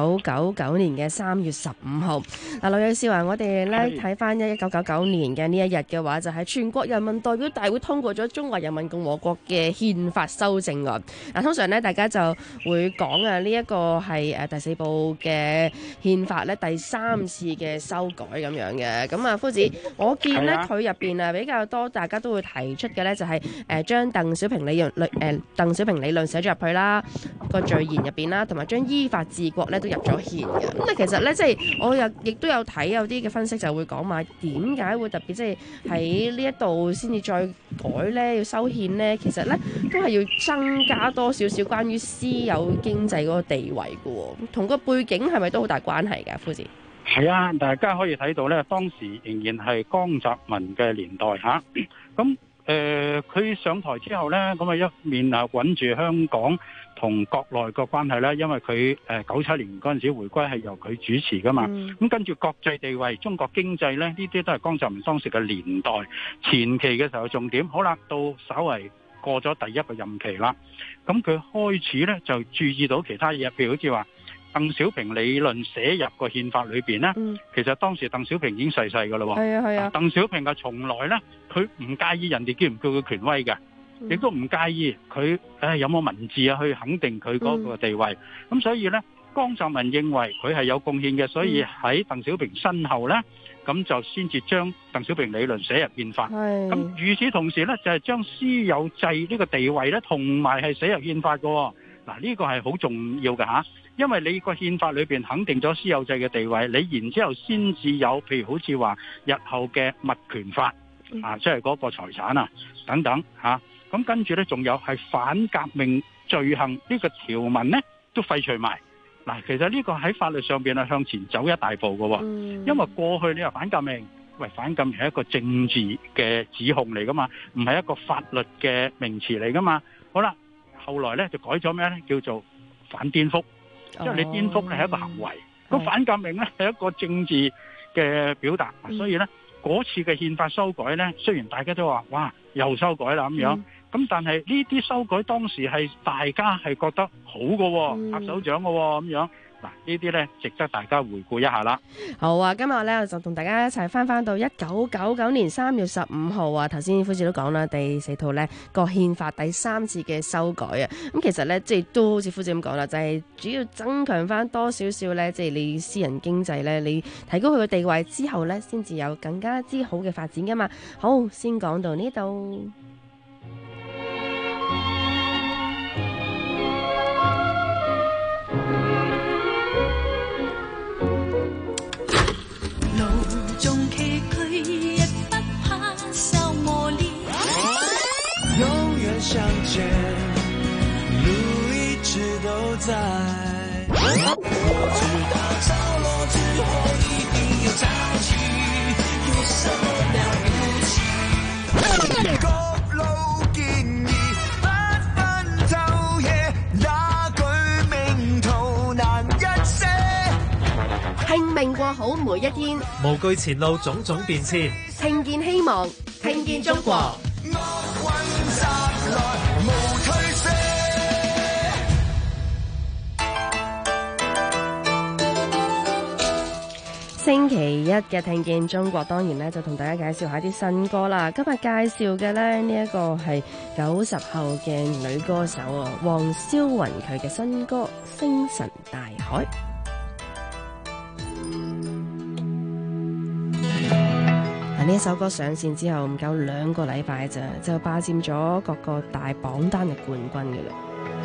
1999年嘅3月15號。嗱，劉銳紹啊，我哋咧睇翻1999年嘅呢一日嘅話，就係全國人民代表大會通過咗中華人民共和國嘅憲法修正案。嗱，通常呢，大家就會講啊，呢一個係第4部嘅憲法咧第3次嘅修改咁樣嘅。咁啊，夫子，我見呢，佢入邊啊比較多，大家都會提出嘅咧就係將鄧小平理論寫咗入去啦，個序言入邊啦，同埋將依法治國咧都入咗憲嘅。咁啊，其實咧即係我亦都有睇有啲嘅分析就會講話點解會特別即係喺呢一度先至再改咧，要修憲咧，其實咧都係要增加多少少關於私有經濟嗰個地位嘅喎，同個背景係咪都好大關係㗎，夫子？ 係啊，大家可以睇到咧，當時仍然係江澤民嘅年代嚇，咁。佢上台之後呢，咁啊一面啊穩住香港同國內個關係啦，因為佢97年嗰陣時回歸係由佢主持噶嘛，咁跟住國際地位、中國經濟呢，呢啲都係江澤民當時嘅年代前期嘅時候重點。好啦，到稍為過咗第一個任期啦，咁佢開始呢就注意到其他嘢，譬如好似話鄧小平理論寫入個憲法裏邊呢，其實當時鄧小平已經逝世噶啦喎。係啊。鄧小平啊，從來呢，佢唔介意人哋叫唔叫佢權威嘅，亦都唔介意佢有冇文字啊去肯定佢嗰個地位。咁所以呢，江澤民認為佢係有貢獻嘅，所以喺鄧小平身後呢，咁就先至將鄧小平理論寫入憲法。咁與此同時呢，就係將私有制呢個地位呢，同埋係寫入憲法嘅。嗱，呢個係好重要嘅嚇。因為你個憲法裏邊肯定咗私有制嘅地位，你然之後先至有，譬如好似話日後嘅物權法啊，即係嗰個財產啊等等嚇。咁跟住呢，仲有係反革命罪行呢個條文呢，都廢除埋。嗱，其實呢個喺法律上邊係向前走一大步嘅喎。因為過去你話反革命，反革命係一個政治嘅指控嚟噶嘛，唔係一個法律嘅名詞嚟噶嘛。好啦，後來呢就改咗咩呢？叫做反顛覆。即係你顛覆咧係一個行為，咁反革命咧係一個政治嘅表達，所以咧嗰次嘅憲法修改咧，雖然大家都話哇又修改啦咁樣，咁但係呢啲修改當時係大家係覺得好嘅，拍手掌嘅咁樣。嗱，呢啲呢值得大家回顧一下啦。 好啊，今日呢就同大家一齊翻到1999年3月15號啊。頭先夫子都講啦，第4套呢個憲法第3次嘅修改啊。咁其實呢，即係都好似夫子咁講啦，就係主要增強翻多少少呢，即係你私人經濟呢，你提高佢嘅地位之後呢，先至有更加之好嘅發展噶嘛。好，先講到呢度。 相见，路一直都在。我知道潮落之後一定有潮起，有什麼了不起？各路建議不分晝夜，那句名圖難一些。 拼命過好每一天， 無懼前路種種變遷， 聽見希望，聽見中國。星期一嘅聽見中國，當然咧就同大家介紹下啲新歌啦。今日介紹嘅咧呢一個係90後嘅女歌手啊，黃霄雲佢嘅新歌《星辰大海》。呢一首歌上線之後唔夠2個禮拜咋，就霸佔咗各個大榜單嘅冠軍嘅啦。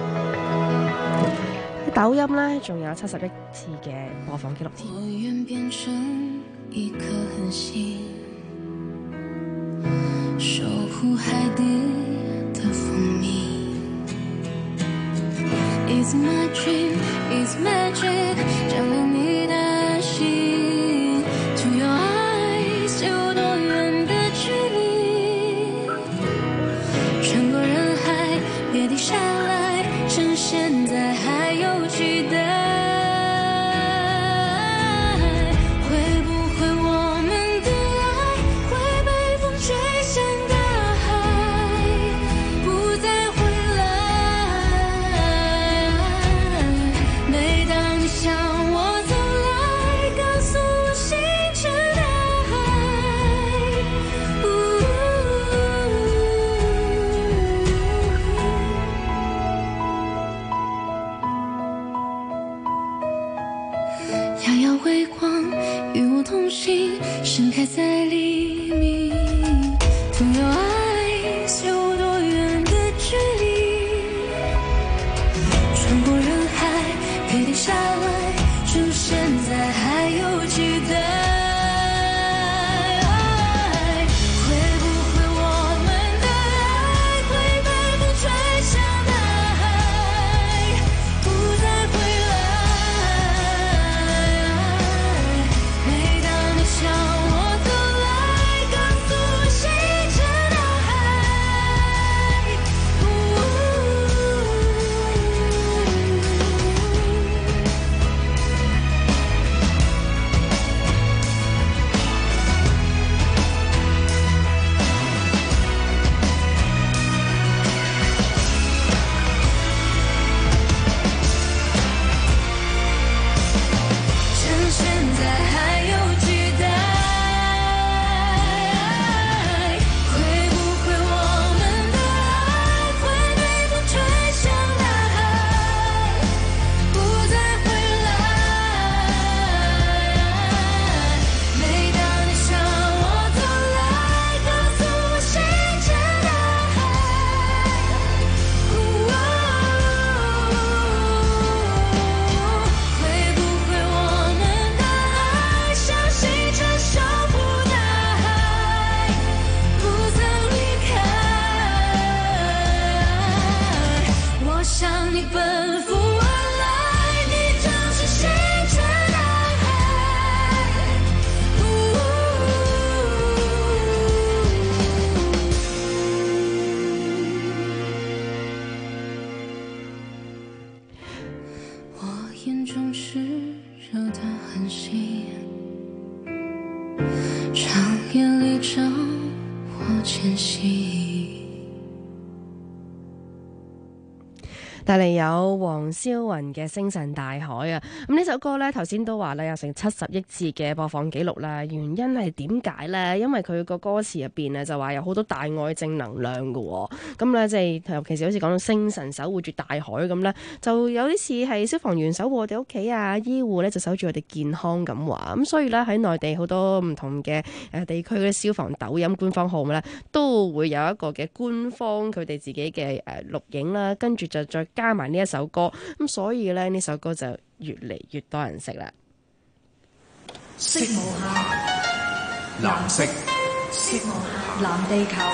抖音呢仲有71次嘅播放紀錄添。 我願變成一顆恆星，守護海底的蜂蜜。It's my dream, it's magic， 佔領你的心。 盛開在黎明，擁有愛隨我多遠的距離，穿過人海可以停下來，趁現在還有期待。 帶嚟有黃霄雲嘅《星辰大海》啊！咁呢首歌呢，頭先都話咧有成70億次嘅播放記錄啦。原因係點解呢？因為佢個歌詞入邊呢，就話有好多大愛正能量嘅。咁呢，即係尤其是好似講到星辰守護住大海咁呢，就有啲似係消防員守護我哋屋企啊，醫護呢就守住我哋健康咁話。咁所以呢，喺內地好多唔同嘅地區嘅消防抖音官方號呢，都會有一個嘅官方佢哋自己嘅錄影啦，跟住就再加埋呢一首歌，咁所以咧呢首歌就越嚟越多人識啦。 色無限，藍色，色無限，藍地球。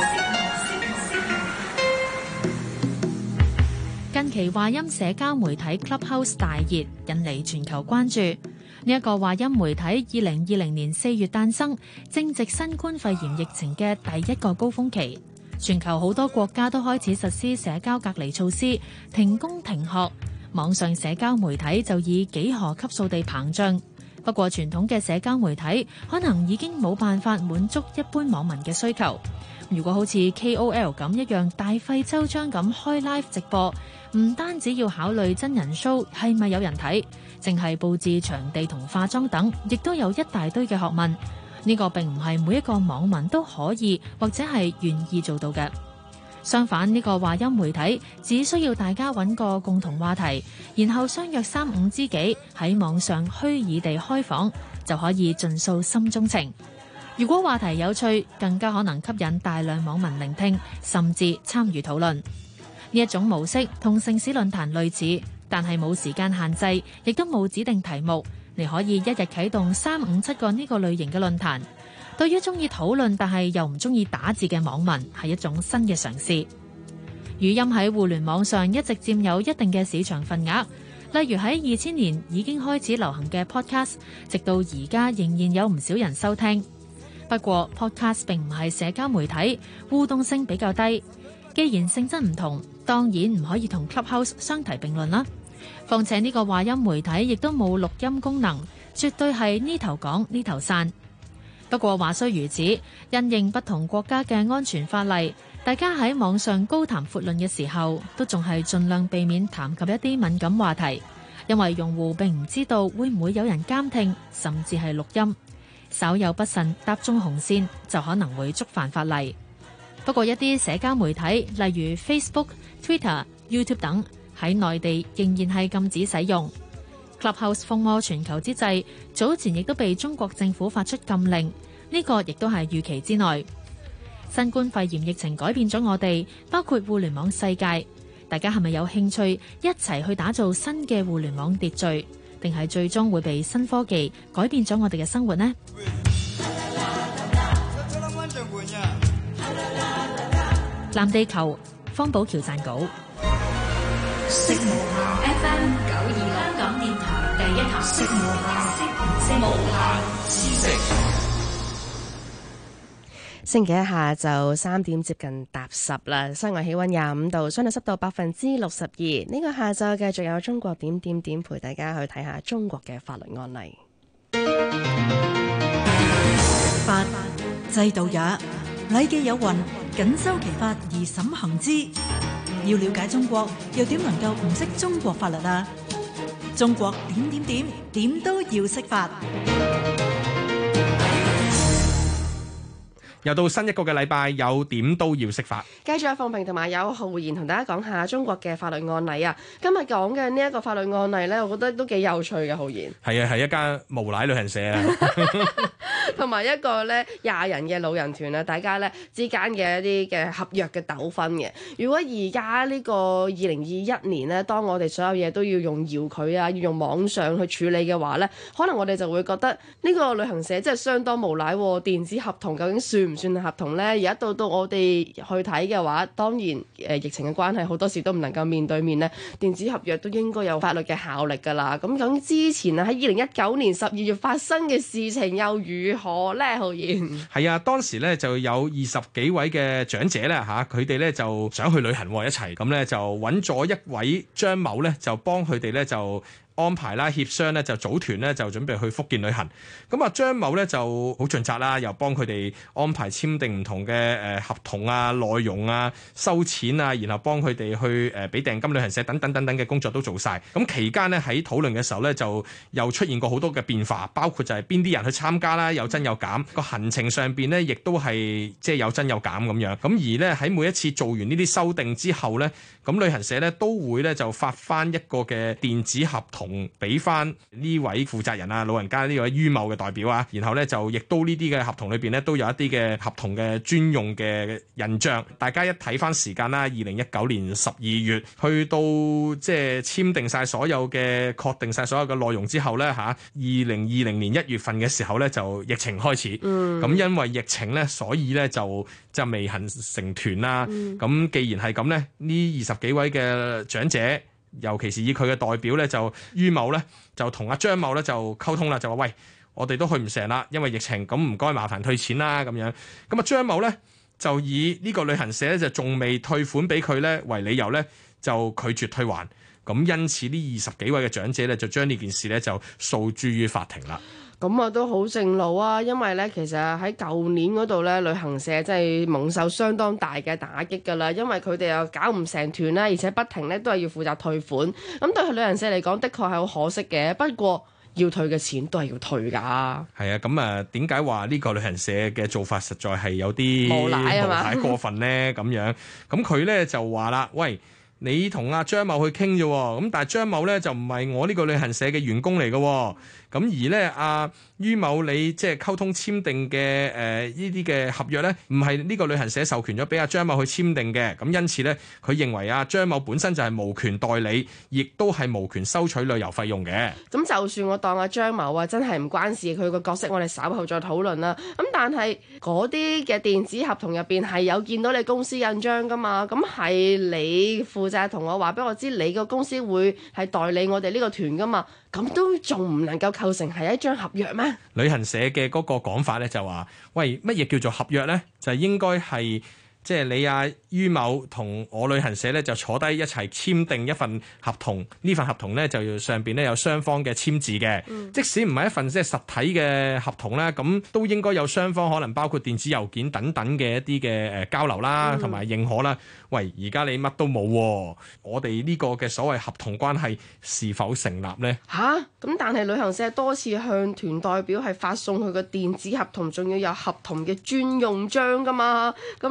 近期話音社交媒體 Clubhouse 大熱，引嚟全球關注。呢一個話音媒體2020年4月誕生，正值新冠肺炎疫情嘅第一個高峰期。全球好多國家都開始實施社交隔離措施，停工停學，網上社交媒體就以幾何級數地膨脹。不過傳統嘅社交媒體可能已經冇辦法滿足一般網民嘅需求。如果好似 KOL 咁一樣大費周章咁開 live 直播，唔單止要考慮真人 show 係咪有人睇，淨係佈置場地同化妝等，亦都有一大堆嘅學問。呢個並唔係每一個網民都可以或者係願意做到嘅。相反，呢個話音媒體只需要大家揾個共同話題，然後相約3-5知己喺網上虛擬地開房，就可以盡訴心中情。如果話題有趣，更加可能吸引大量網民聆聽，甚至參與討論。呢一種模式同城市論壇類似，但係冇時間限制，亦都冇指定題目。你可以一日啟動3、5、7個呢個類型嘅論壇。對於中意討論但係又唔中意打字嘅網民，係一種新嘅嘗試。語音喺互聯網上一直佔有一定嘅市場份額，例如喺2000年已經開始流行嘅 podcast， 直到而家仍然有唔少人收聽。不過 podcast 並唔係社交媒體，互動性比較低。既然性質唔同，當然唔可以同 Clubhouse 相提並論啦。況且呢個話音媒體亦都冇錄音功能，絕對係呢頭講呢頭散。不過話雖如此，因應不同國家嘅安全法例，大家喺網上高談闊論嘅時候，都仲係盡量避免談及一啲敏感話題，因為用戶並唔知道會唔會有人監聽，甚至係錄音。稍有不慎踏中紅線，就可能會觸犯法例。不過一啲社交媒體，例如 Facebook、Twitter、YouTube 等，喺內地仍然係禁止使用。Clubhouse 風靡全球之際，早前亦都被中國政府發出禁令， 呢個亦都係預期之內。新冠肺炎疫情改變咗我哋，包括互聯網世界。大家係咪有興趣一齊去打造新嘅互聯網秩序，定係最終會被新科技改變咗我哋嘅生活呢？藍地球，方寶橋撰稿。 FM 92香港電台第一台，無限知識。 星期一下晝3點接近搭10啦，室外氣溫25度，相對濕度62%。呢個下晝繼續有中國點陪大家去睇下中國嘅法律案例。 法制度也，禮記有云：謹修其法而審行之。要了解中國，又點能夠唔識中國法律啊？中國點都要識法。 又到新一個嘅禮拜，有點都要識法。 繼續有鳳平同埋有浩然同大家講下中國嘅法律案例啊！今日講嘅呢一個法律案例呢，我覺得都幾有趣嘅。浩然係啊，係一間無賴旅行社啊， 同埋一個呢20人嘅老人團啊，大家呢之間嘅一啲嘅合約嘅糾紛嘅。如果而家呢個2021年呢，當我哋所有嘢都要用遙距啊，要用網上去處理嘅話呢，可能我哋就會覺得呢個旅行社真係相當無賴喎。電子合同究竟算唔算係合同呢？而家到我哋去睇嘅話，當然疫情嘅關係，好多時都唔能夠面對面呢，電子合約都應該有法律嘅效力㗎啦。咁究竟之前啊喺2019年12月發生嘅事情又如何呢？浩然係啊，當時咧就有20幾位嘅長者咧嚇，佢哋咧就想去旅行一齊，咁咧就揾咗一位張某咧就幫佢哋咧就安排啦、協商咧就組團咧就準備去福建旅行。咁啊張某咧就好盡責啦，又幫佢哋安排簽訂唔同嘅合同啊、內容啊、收錢啊，然後幫佢哋去俾訂金旅行社等等嘅工作都做晒。咁期間咧喺討論嘅時候咧就又出現過好多嘅變化，包括就係邊啲人去參加啦，有增有減，個行程上邊咧亦都係即係有增有減咁樣。咁而咧喺每一次做完呢啲修訂之後咧，咁旅行社咧都會咧就發翻一個嘅電子合同俾翻呢位負責人啊，老人家呢位于某嘅代表啊，然後咧就亦都呢啲嘅合同裏邊咧都有一啲嘅合同嘅專用嘅印章。大家一睇翻時間啦，2019年12月去到即係簽訂晒所有嘅確定晒所有嘅內容之後咧嚇，2020年1月份嘅時候咧就疫情開始，咁因為疫情咧，所以咧就未行成團啦。咁既然係咁咧，呢20幾位嘅長者，尤其是以佢嘅代表咧，就于某咧就同阿張某咧就溝通啦，就話喂，我哋都去唔成啦，因為疫情，咁唔該麻煩退錢啦咁樣。咁啊張某咧就以呢個旅行社咧就仲未退款俾佢咧為理由咧，就拒絕退還。咁因此呢20幾位嘅長者咧就將呢件事咧就訴諸於法庭啦。 咁啊都好正路啊，因為咧其實喺舊年嗰度咧，旅行社真係蒙受相當大嘅打擊㗎啦，因為佢哋又搞唔成團啦，而且不停咧都係要負責退款。咁對旅行社嚟講，的確係好可惜嘅。不過要退嘅錢都係要退㗎。係啊， 咁啊點解話呢個旅行社嘅做法實在係有啲無賴過分咧？咁樣咁佢咧就話啦，喂，你同阿張某去傾啫，咁但係張某咧就唔係我呢個旅行社嘅員工嚟嘅。咁而咧阿于某你即係溝通簽訂嘅呢啲嘅合約咧，唔係呢個旅行社授權咗俾阿張某去簽訂嘅。咁因此咧，佢認為阿張某本身就係無權代理，亦都係無權收取旅遊費用嘅。 咁就算我當阿張某真係唔關事，佢個角色我哋稍後再討論啦。咁但係嗰啲嘅電子合同入邊係有見到你公司印章噶嘛？咁係你負責同我話俾我知，你個公司會係代理我哋呢個團噶嘛？咁都仲唔能夠構成係一張合約咩？ 旅行社嘅嗰個講法咧就話，喂，乜嘢叫做合約咧？就應該係即係你阿于某同我旅行社咧就坐低一齊簽訂一份合同，呢份合同咧就要上邊咧有雙方嘅簽字嘅。即使唔係一份即係實體嘅合同咧，咁都應該有雙方可能包括電子郵件等等嘅一啲嘅交流啦，同埋認可啦。喂，而家你乜都冇，我哋呢個嘅所謂合同關係是否成立呢？ 咁但係旅行社多次向團代表係發送佢個電子合同，仲要有合同嘅專用章噶嘛？咁就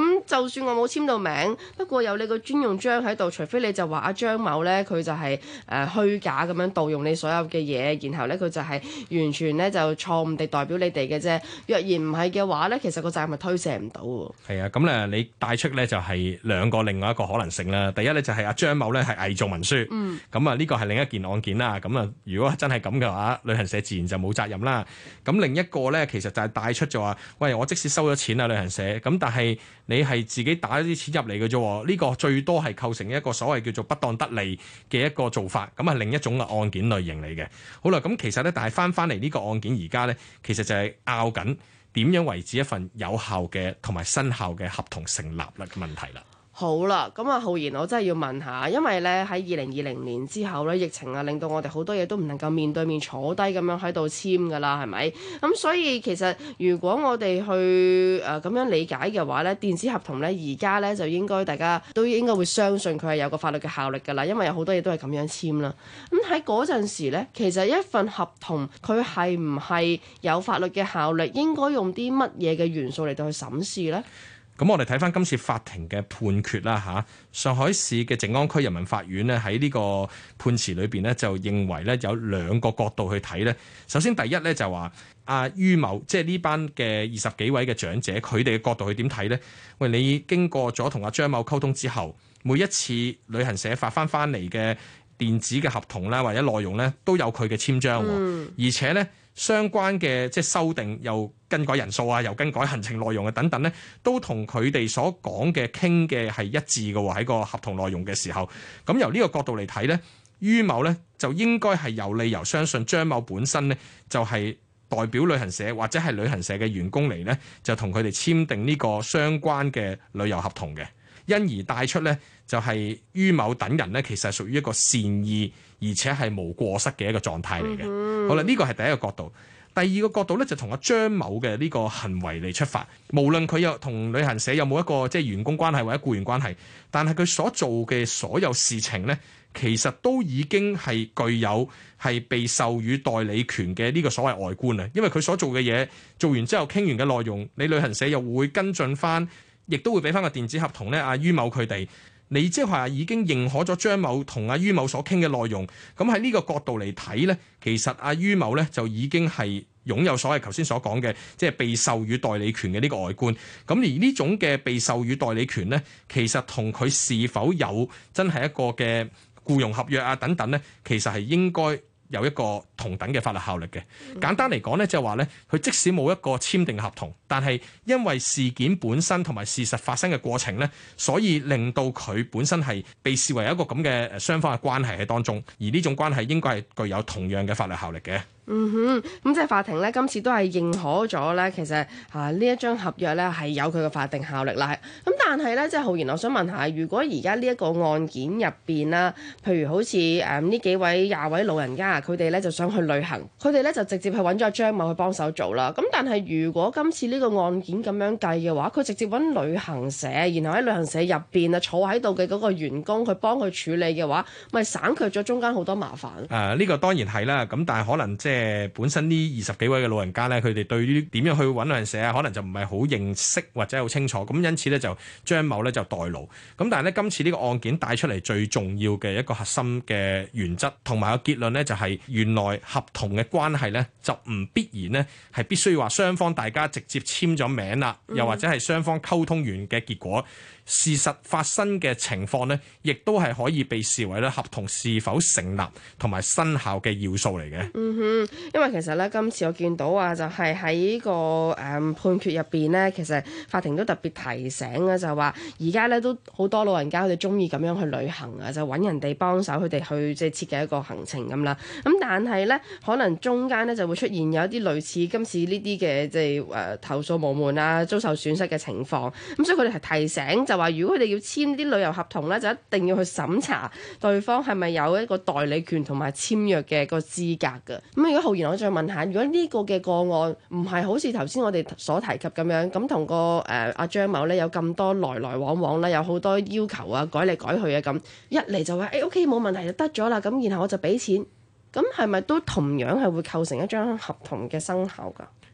就算我冇簽到名，不過有你個專用章喺度，除非你就話阿張某呢，佢就係虛假咁樣盜用你所有嘅嘢，然後呢，佢就係完全呢就錯誤地代表你哋嘅啫。若然唔係嘅話呢，其實個責任係推卸唔到喎。 係啊，咁你帶出呢就係兩個另外一個可能性啦。第一呢，就係阿張某呢係偽造文書，咁呢個係另一件案件啦。咁如果真係咁嘅話，旅行社自然就冇責任啦。咁另一個呢，其實就係帶出就話，喂，我即使收咗錢啊，旅行社咁，但係你係自己打啲錢入嚟嘅啫，呢個最多係構成一個所謂叫做不當得利嘅一個做法，咁係另一種嘅案件類型嚟嘅。好啦，咁其實呢，但係翻嚟呢個案件而家呢，其實就係拗緊點樣維持一份有效嘅同埋生效嘅合同成立啦嘅問題啦。 好啦，咁啊浩然，我真係要問下，因為咧喺2020年之後咧，疫情啊令到我哋好多嘢都唔能夠面對面坐低咁樣喺度簽噶啦，係咪？咁所以其實如果我哋去咁樣理解嘅話咧，電子合同咧而家咧就應該大家都應該會相信佢係有個法律嘅效力噶啦，因為有好多嘢都係咁樣簽啦。咁喺嗰陣時咧，其實一份合同佢係唔係有法律嘅效力，應該用啲乜嘢嘅元素嚟到去審視咧？ 咁我哋睇翻今次法庭嘅判決啦嚇，上海市嘅靜安區人民法院呢，喺呢個判詞裏邊呢，就認為呢有兩個角度去睇呢。首先第一呢，就話阿于某即係呢班嘅20幾位嘅長者，佢哋嘅角度去點睇呢？喂，你經過咗同阿張某溝通之後，每一次旅行社發翻嚟嘅電子嘅合同啦或者內容呢，都有佢嘅簽章，而且呢，相關嘅即係修訂又更改人數啊，又更改行程內容啊等等呢，都同佢哋所講嘅傾嘅係一致嘅喎。喺個合同內容嘅時候，咁由呢個角度嚟睇呢，于某呢就應該係有理由相信張某本身呢就係代表旅行社或者係旅行社嘅員工嚟呢，就同佢哋簽訂呢個相關嘅旅遊合同嘅，因而帶出呢，就係于某等人呢，其實係屬於一個善意而且係無過失嘅一個狀態嚟嘅。好啦，呢個係第一個角度。第二個角度咧，就同阿張某嘅呢個行為嚟出發，無論佢有同旅行社有冇一個即係員工關係或者僱員關係，但係佢所做嘅所有事情呢，其實都已經係具有係被授予代理權嘅呢個所謂外觀啊。因為佢所做嘅嘢做完之後傾完嘅內容，你旅行社又會跟進翻，亦都會俾翻個電子合同呢，阿于某佢哋。你即係話已經認可咗張某同阿于某所傾嘅內容，咁喺呢個角度嚟睇呢，其實阿于某呢就已經係擁有所謂頭先所講嘅，即係被授予代理權嘅呢個外觀。咁而呢種嘅被授予代理權呢，其實同佢是否有真係一個嘅僱傭合約啊等等呢，其實係應該有一個同等嘅法律效力嘅。簡單嚟講呢，就係話呢，佢即使冇一個簽訂合同，但係因為事件本身同埋事實發生嘅過程呢，所以令到佢本身係被視為一個咁嘅雙方嘅關係喺當中，而呢種關係應該係具有同樣嘅法律效力嘅。 咁即係法庭咧，今次都係認可咗咧，其實呢一張合約咧係有佢嘅法定效力啦。咁但係咧，即係浩然，我想問下，如果而家呢一個案件入邊啦，譬如好似呢幾位20位老人家，佢哋咧就想去旅行，佢哋咧就直接係揾咗張某去幫手做啦。咁但係如果今次呢個案件咁樣計嘅話，佢直接揾旅行社，然後喺旅行社入邊啊坐喺度嘅嗰個員工去幫佢處理嘅話，咪省卻咗中間好多麻煩。 呢個當然係啦，咁但係可能即係本身呢20幾位嘅老人家咧，佢哋對於點樣去揾旅行社啊，可能就唔係好認識或者好清楚，咁因此咧就張某咧就代勞。咁但係咧今次呢個案件帶出嚟最重要嘅一個核心嘅原則同埋個結論咧，就係原來合同嘅關係咧就唔必然咧係必須要話雙方大家直接簽咗名啦，又或者係雙方溝通完嘅結果。事實發生嘅情況呢，亦都係可以被視為咧合同是否成立同埋生效嘅要素嚟嘅。 因為其實咧今次我見到啊，就係喺個判決入邊呢，其實法庭都特別提醒啊，就話而家咧都好多老人家佢哋中意咁樣去旅行啊，就揾人哋幫手佢哋去即係設計一個行程咁啦。咁但係咧可能中間咧就會出現有一啲類似今次呢啲嘅即係投訴無門啊、遭受損失嘅情況。咁所以佢哋係提醒就話，如果佢哋要簽啲旅遊合同咧，就一定要去審查對方係咪有一個代理權同埋簽約嘅個資格㗎。咁如果浩然，我再問下，如果呢個嘅個案唔係好似頭先我哋所提及咁樣，咁同個阿張某咧有咁多來來往往啦，有好多要求啊，改嚟改去啊，咁一嚟就話OK 冇問題就得咗啦，咁然後我就俾錢，咁係咪都同樣係會構成一張合同嘅生效㗎？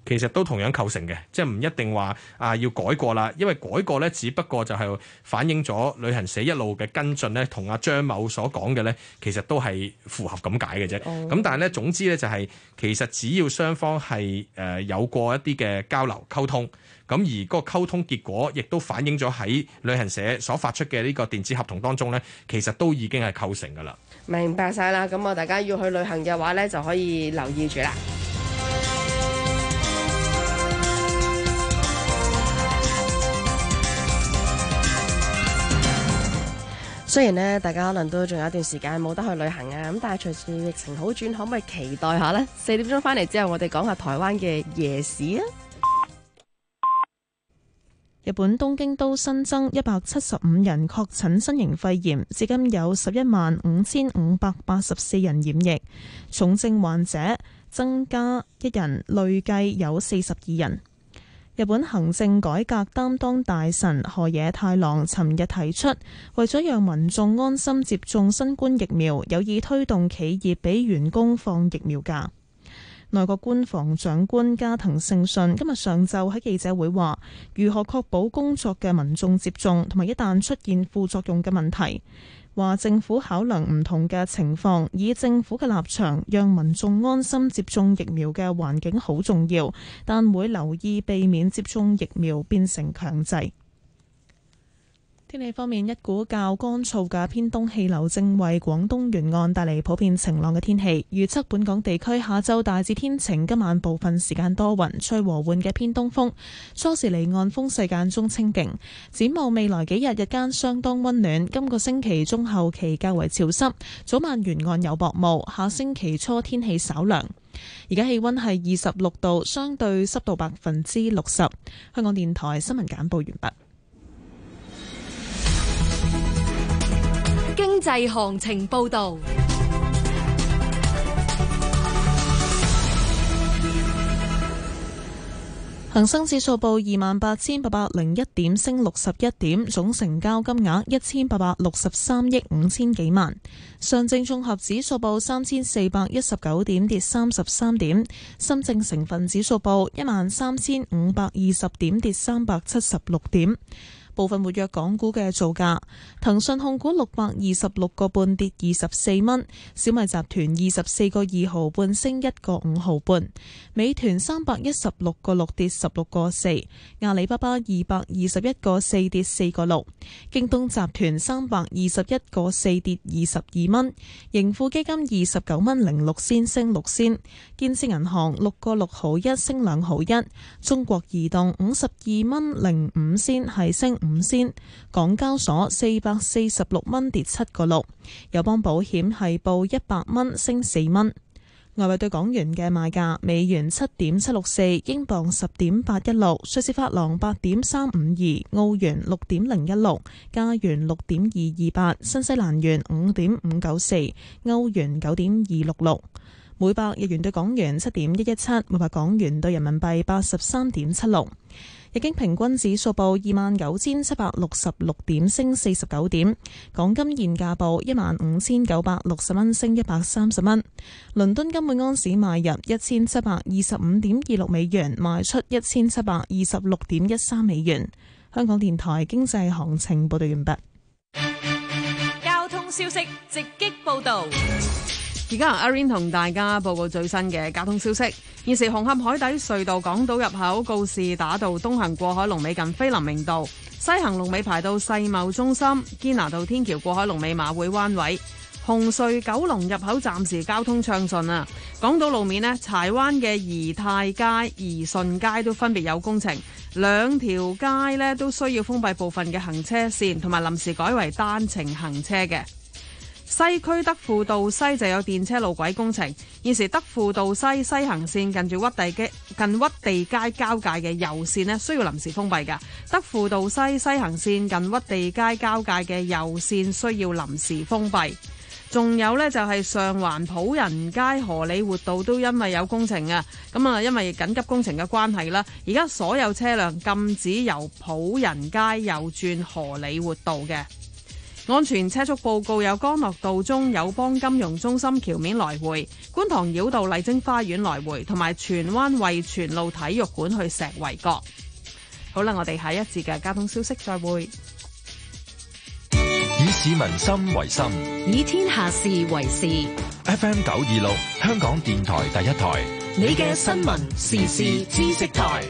其實都同樣構成嘅，即係唔一定話要改過啦，因為改過呢，只不過就係反映咗旅行社一路嘅跟進呢，同阿張某所講嘅呢，其實都係符合咁解嘅啫。咁但係呢，總之呢，就係其實只要雙方係有過一啲嘅交流溝通，咁而嗰個溝通結果亦都反映咗喺旅行社所發出嘅呢個電子合同當中呢，其實都已經係構成㗎啦。 明白晒啦，咁大家要去旅行嘅話呢，就可以留意住啦。雖然呢，大家可能都仲有一段時間冇得去旅行啊，咁但係隨住疫情好轉，可唔可以期待下呢？4點鐘翻嚟之後，我哋講下台灣嘅夜市啊！ 日本東京都新增175人確診新型肺炎，至今有115584人染疫，重症患者增加1人，累計有42人。日本行政改革擔當大臣河野太郎尋日提出，為咗讓民眾安心接種新冠疫苗，有意推動企業俾員工放疫苗假。內閣官房長官加藤勝信今日上晝喺記者會話，如何確保工作嘅民眾接種，同埋一旦出現副作用嘅問題，話政府考量唔同嘅情況，以政府嘅立場讓民眾安心接種疫苗嘅環境好重要，但會留意避免接種疫苗變成強制。天氣方面，一股較乾燥嘅偏東氣流正為廣東沿岸帶嚟普遍晴朗嘅天氣。預測本港地區下晝大致天晴，今晚部分時間多雲，吹和緩嘅偏東風，初時離岸風勢間中清勁。展望未來幾日，日間相當溫暖。今個星期中後期較為潮濕，早晚沿岸有薄霧。下星期初天氣稍涼。而家氣溫係26度，相對濕度60%。香港電台新聞簡報完畢。 經濟行情報道。 恒生指數報28,801點，升61點，總成交金額1863億5千幾萬。上證綜合指數報3419點，跌33點。深證成分指數報13520點，跌376點。部分活躍港股嘅造價：騰訊控股626個半跌24蚊，小米集團24個2毫半升1個5毫半，美團316個6跌16個4，阿里巴巴221個4跌4個6，京東集團321個4跌22蚊，盈富基金29蚊06仙升6仙，建設銀行6個6毫1升2毫1，中國移動52蚊05仙係升5仙，港交所446蚊跌7個6，友邦保險係報100蚊升4蚊。外匯對港元嘅賣價：美元7.764，英鎊10.816，瑞士法郎8.352，澳元6.016，加元6.228，新西蘭元5.594，歐元9.266。每百日元對港元7.117，每百港元對人民幣83.76。日經平均指數報29,766點，升49點。港金現價報15,960蚊，升130蚊。倫敦金每盎司買入1725.26美元，賣出1726.13美元。香港電台經濟行情報道完畢。 交通消息直擊報道。 而家由阿 Rain 同大家報告最新嘅交通消息。現時紅磡海底隧道港島入口告士打道東行過海龍尾近菲林明道，西行龍尾排到世貿中心，堅拿道天橋過海龍尾馬會灣位。紅隧九龍入口暫時交通暢順啊。港島路面呢，柴灣嘅怡泰街、怡順街都分別有工程，兩條街呢都需要封閉部分嘅行車線，同埋臨時改為單程行車嘅。西區德輔道西就有電車路軌工程，現時德輔道西西行線近住屈地街交界嘅右線呢需要臨時封閉㗎。德輔道西西行線近屈地街交界嘅右線需要臨時封閉。仲有呢，就係上環普仁街荷里活道都因為有工程啊，咁啊因為緊急工程嘅關係啦，而家所有車輛禁止由普仁街右轉荷里活道嘅。 安全車速報告有干諾道中友邦金融中心橋面來回、觀塘繞道麗晶花園來回，同埋荃灣惠荃路體育館去石圍角。好啦，我哋下一節嘅交通消息再會。 以市民心為心， 以天下事為事。 FM 926，香港電台第一台， 你嘅新聞時事知識台。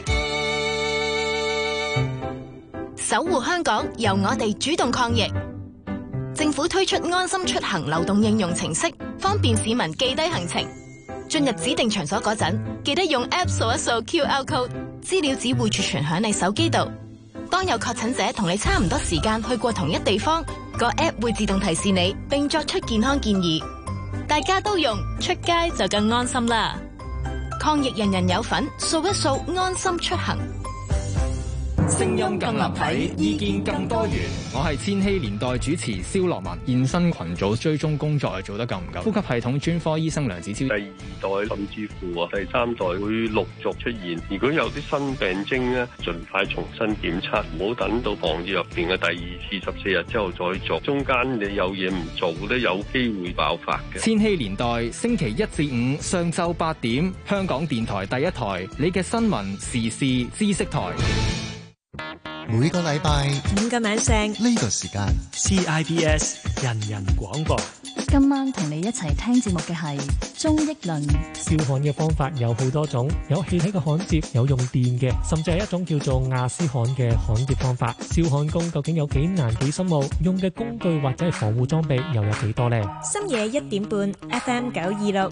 守護香港，由我哋主動抗疫。政府推出安心出行流動應用程式，方便市民記低行程。進入指定場所嗰陣，記得用 App 掃一掃 QR code， 資料只會儲存響你手機度。當有確診者同你差唔多時間去過同一地方，個 App 會自動提示你，並作出健康建議。大家都用，出街就更安心啦！抗疫人人有份，掃一掃安心出行。 聲音更立體，意見更多元。我係千禧年代主持蕭樂文。現身群組追蹤工作係做得夠唔夠？呼吸系統專科醫生梁子超。 第二代甚至乎第三代會陸續出現。如果有啲新病徵咧，盡快重新檢測，唔好等到防疫入邊嘅第二次14日之後再做。中間你有嘢唔做咧，有機會爆發嘅。 千禧年代星期一至五上晝8點，香港電台第一台，你嘅新聞時事知識台。 每個禮拜 5個晚上呢個時間 CIBS 人人廣播。 今晚同你一齊聽節目嘅係鍾益倫。 燒焊嘅方法有好多種，有氣體嘅焊接，有用電嘅，甚至係一種叫做亞絲焊嘅焊接方法。燒焊工究竟有幾難幾深奧？用嘅工具或者係防護裝備又有幾多呢？ 深夜1點半 FM 926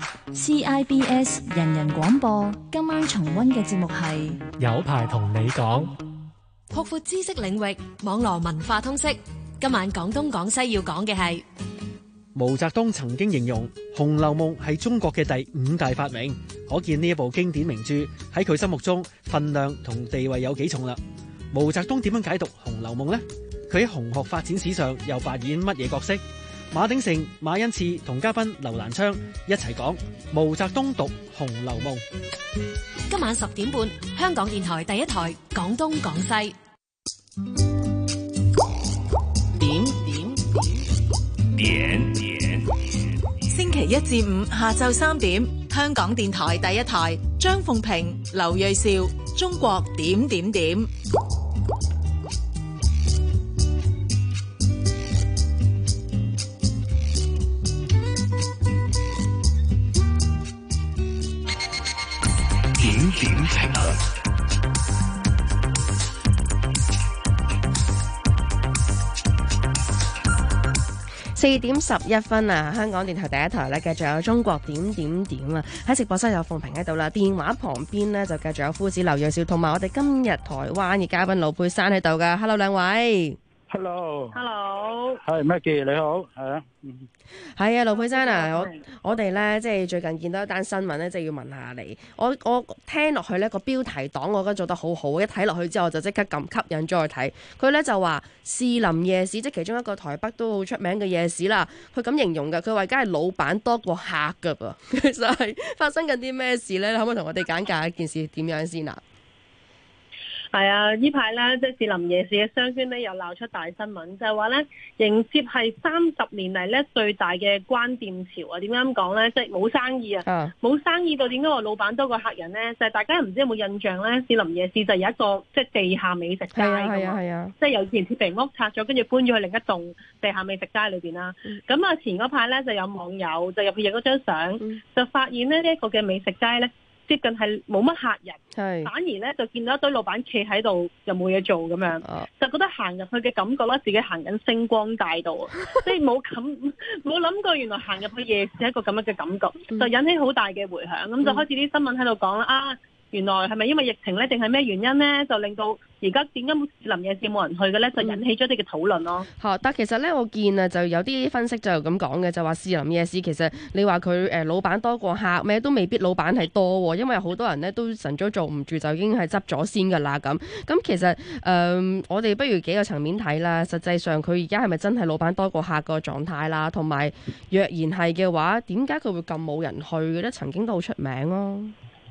CIBS 人人廣播。今晚重溫嘅節目係有排同你講。 擴闊知識領域，網絡文化通識。今晚廣東廣西要講嘅係毛澤東曾經形容《紅樓夢》係中國嘅第5大發明，可見呢一部經典名著喺佢心目中分量同地位有幾重啦。毛澤東點樣解讀《紅樓夢》呢？佢喺紅學發展史上又扮演乜嘢角色？馬鼎盛、馬恩賜同嘉賓劉蘭昌一齊講毛澤東讀《紅樓夢》。 今晚10點半，香港電台第一台廣東廣西。 點。 星期1至5下晝3點，香港電台第一台張鳳平、劉銳紹，中國點點點。 點評論。 4點11分啊！香港電台第一台咧，繼續有中國點點點啊！喺直播室有鳳萍喺度啦，電話旁邊呢，就繼續有夫子劉銳紹同埋我哋今日台灣嘅嘉賓盧珮珊喺度噶。Hello 兩位。 Hello， 係咩記？你好，係啊， 係啊，盧珮珊啊，我哋咧即係最近見到一單新聞咧，即係要問下你。我聽落去呢個標題黨，我覺得做得好好，一睇落去之後就即刻咁吸引咗去睇。佢咧就話士林夜市，即係其中一個台北都好出名嘅夜市啦。佢咁形容嘅，佢話而家係老闆多過客噶噃。其實係發生緊啲咩事咧？你可唔可以同我哋簡介一件事點樣先啊？ 係啊，呢排咧即係士林夜市嘅商圈咧又鬧出大新聞，就係話咧迎接係30年嚟咧最大嘅關店潮啊！點解咁講咧？即係冇生意啊，冇生意到點解話老闆多過客人咧？就係大家唔知有冇印象咧？士林夜市就有一個即係地下美食街㗎嘛，即係由前鐵皮屋拆咗，跟住搬咗去另一棟地下美食街裏邊啦。咁啊前嗰排咧就有網友就入去影咗張相，就發現咧呢一個嘅美食街咧，接近係冇乜客人，反而咧就見到一堆老闆企喺度又冇嘢做咁樣，就覺得行入去嘅感覺啦，自己行緊星光大道，即係冇諗過原來行入去夜市係一個咁樣嘅感覺，就引起好大嘅迴響，咁就開始啲新聞喺度講啦啊！原來係咪因為疫情咧，定係咩原因咧，就令到而家點解士林夜市冇人去嘅咧，就引起咗啲嘅討論咯。 但其實咧，我見啊，就有啲分析就咁講嘅，就話士林夜市其實你話佢老闆多過客咩，都未必老闆係多，因為好多人咧都晨早做唔住，就已經係執咗先㗎啦咁。咁其實我哋不如幾個層面睇啦。實際上佢而家係咪真係老闆多過客個狀態啦？同埋若然係嘅話，點解佢會咁冇人去嘅咧？曾經都好出名咯。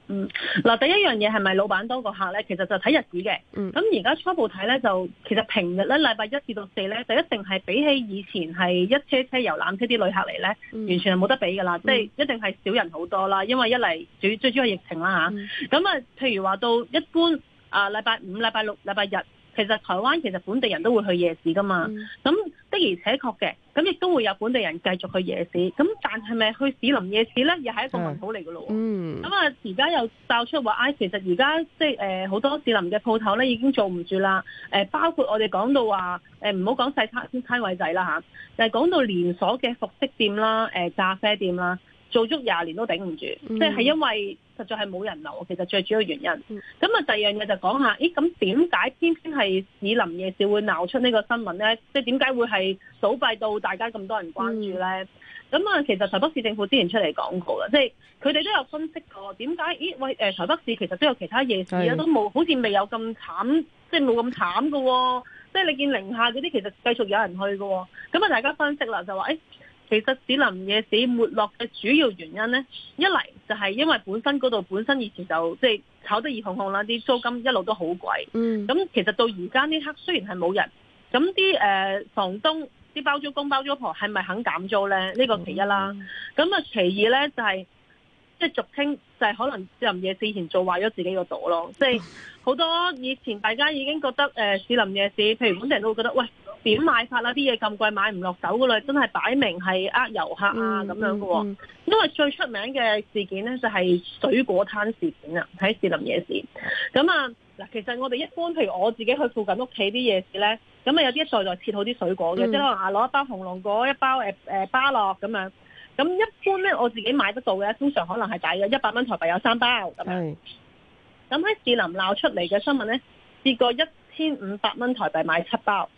嗱，第一樣嘢係咪老闆多過客咧？其實就睇日子嘅。咁而家初步睇咧，就其實平日咧禮拜一至到四咧，就一定係比起以前係一車車遊覽車啲旅客嚟咧，完全係冇得比噶啦。即係一定係少人好多啦，因為一嚟最主要係疫情啦嚇。咁譬如話到一般禮拜五、禮拜六、禮拜日。其實台灣其實本地人都會去夜市噶嘛，咁的而且確嘅，咁亦都會有本地人繼續去夜市，咁但係咪去士林夜市咧，又係一個問號嚟嘅咯。咁而家又爆出話，其實而家即係好多士林嘅鋪頭咧已經做唔住啦。包括我哋講到話，唔好講細攤位仔啦嚇，就係講到連鎖嘅服飾店啦、咖啡店啦，做足20年都頂唔住，即係因為實在係冇人流，其實最主要原因。咁第二樣嘢就講下，咁點解偏偏係士林夜市會鬧出呢個新聞呢？即係點解會係倒閉到大家咁多人關注呢？咁其實台北市政府之前出嚟講過啦，即係佢哋都有分析過點解，台北市其實都有其他夜市啊，都冇好似未有咁慘，即係冇咁慘㗎喎。即係你見寧夏嗰啲其實繼續有人去㗎喎。咁大家分析啦，就話其實士林夜市沒落嘅主要原因呢，一嚟就係因為本身以前就即係炒得熱烘烘啦，啲租金一路都好貴。咁其實到而家呢刻雖然係冇人，咁啲房東、啲包租公包租婆係咪肯減租呢？呢個其一啦。咁其二呢，就係即係俗稱就係可能士林夜市以前做壞咗自己個朵咯。即係好多以前大家已經覺得士林夜市，譬如本地人都會覺得喂，點買法啦？啲嘢咁貴買唔落手噶啦，真係擺明係遊客啊咁樣噶喎。因為最出名嘅事件呢，就係水果攤事件啊，喺士林夜市。咁其實我哋一般譬如我自己去附近屋企啲夜市呢，咁有啲一袋切好啲水果嘅，即係可能攞一包紅龍果，一包芭樂咁樣。咁一般呢，我自己買得到嘅，通常可能係大約100蚊台幣有3包咁樣。咁喺士林鬧出嚟嘅新聞呢，試過1500蚊台幣買7包。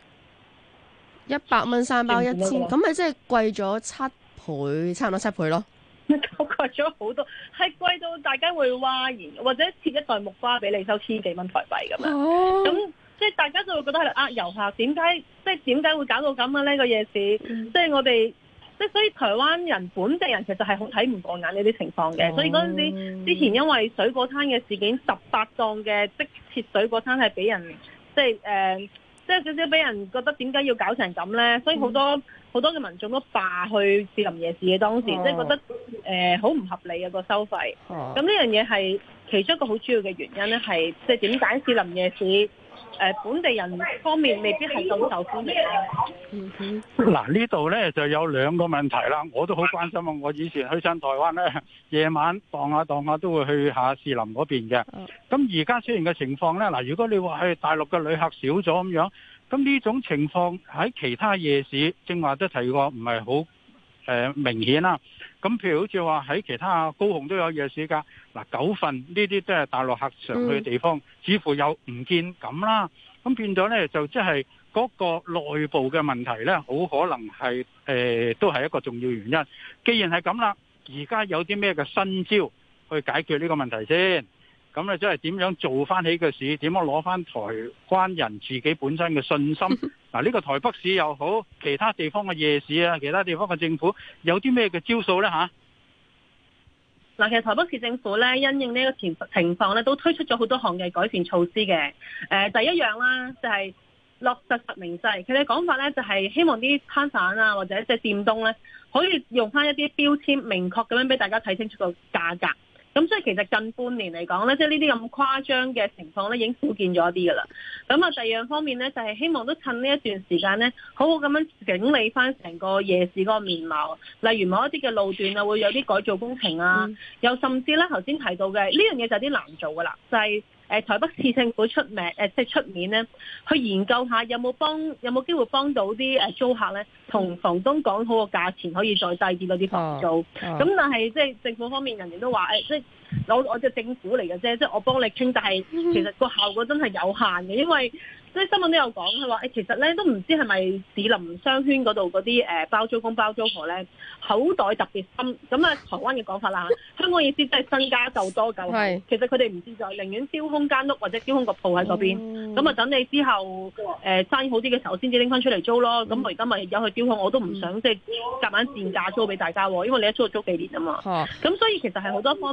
100蚊3包1000，咁咪即係貴咗7倍，差唔多7倍咯。 貴咗好多，係貴到大家會嘩然，或者切一袋木瓜俾你收1000幾蚊台幣咁樣。咁即係大家就會覺得係呃遊客，點解會搞到咁啊？呢個夜市，即係我哋。所以台灣人本地人其實係好睇唔過眼呢啲情況嘅，所以嗰陣時之前因為水果攤嘅事件，18檔嘅即切水果攤係俾人即係少少俾人覺得點解要搞成咁咧？所以好多嘅民眾都罷去士林夜市嘅當時，即係覺得好唔合理嘅個收費。咁呢樣嘢係其中一個好主要嘅原因咧，係即係點解士林夜市？本地人方面未必係咁受歡迎。 嗱，呢度咧就有2個問題啦，我都好關心啊！我以前去親台灣咧，夜晚蕩下都會去下士林嗰邊嘅。咁而家出現嘅情況咧，嗱，如果你話係大陸嘅旅客少咗咁樣，咁呢種情況喺其他夜市，正話都提過，唔係好明顯啦。咁譬如好似話喺其他高雄都有夜市㗎，嗱，九份呢啲都係大陸客常去嘅地方，似乎又唔見咁啦。咁變咗呢，就即係嗰個內部嘅問題呢，好可能係都係一個重要原因。既然係咁啦，而家有啲咩嘅新招去解決呢個問題先？咁咧即係點樣做翻起個市？點樣攞翻台灣人自己本身嘅信心？嗱，呢個台北市又好，其他地方嘅夜市啊，其他地方嘅政府有啲咩嘅招數呢？ 嗱，其實台北市政府咧，因應呢個情況咧，都推出咗好多項嘅改善措施嘅。第一樣啦，就係落實實名制。佢哋講法咧，就係希望啲攤販啊，或者即係店東咧，可以用翻一啲標籤，明確咁樣俾大家睇清楚個價格。咁所以其實近半年嚟講咧，即係呢啲咁誇張嘅情況咧，已經少見咗一啲噶啦。咁啊，第二樣方面咧，就係希望都趁呢一段時間咧，好好咁樣整理翻成個夜市嗰個面貌。例如某一啲嘅路段啊，會有啲改造工程啊，又甚至咧頭先提到嘅呢樣嘢就有啲難做噶啦，就係台北市政府出面咧，去研究下有冇機會幫到啲租客咧，同房東講好個價錢，可以再低啲嗰啲房租。咁但係即係政府方面人哋都話即係我就政府嚟嘅啫，即係我幫你傾，但係其實個效果真係有限嘅，因為即係新聞都有講，佢話其實咧都唔知係咪士林商圈嗰度嗰啲包租公包租婆咧口袋特別深。咁啊，台灣嘅講法啦，香港意思即係身家夠多夠好，其實佢哋唔知就寧願丟空間屋或者丟空個鋪喺嗰邊，咁啊等你之後生意好啲嘅時候先至拎翻出嚟租咯。咁我而家咪有去丟空，我都唔想即係夾硬賤價租俾大家喎，因為你一租就租幾年啊嘛。咁所以其實係好多方面嘅。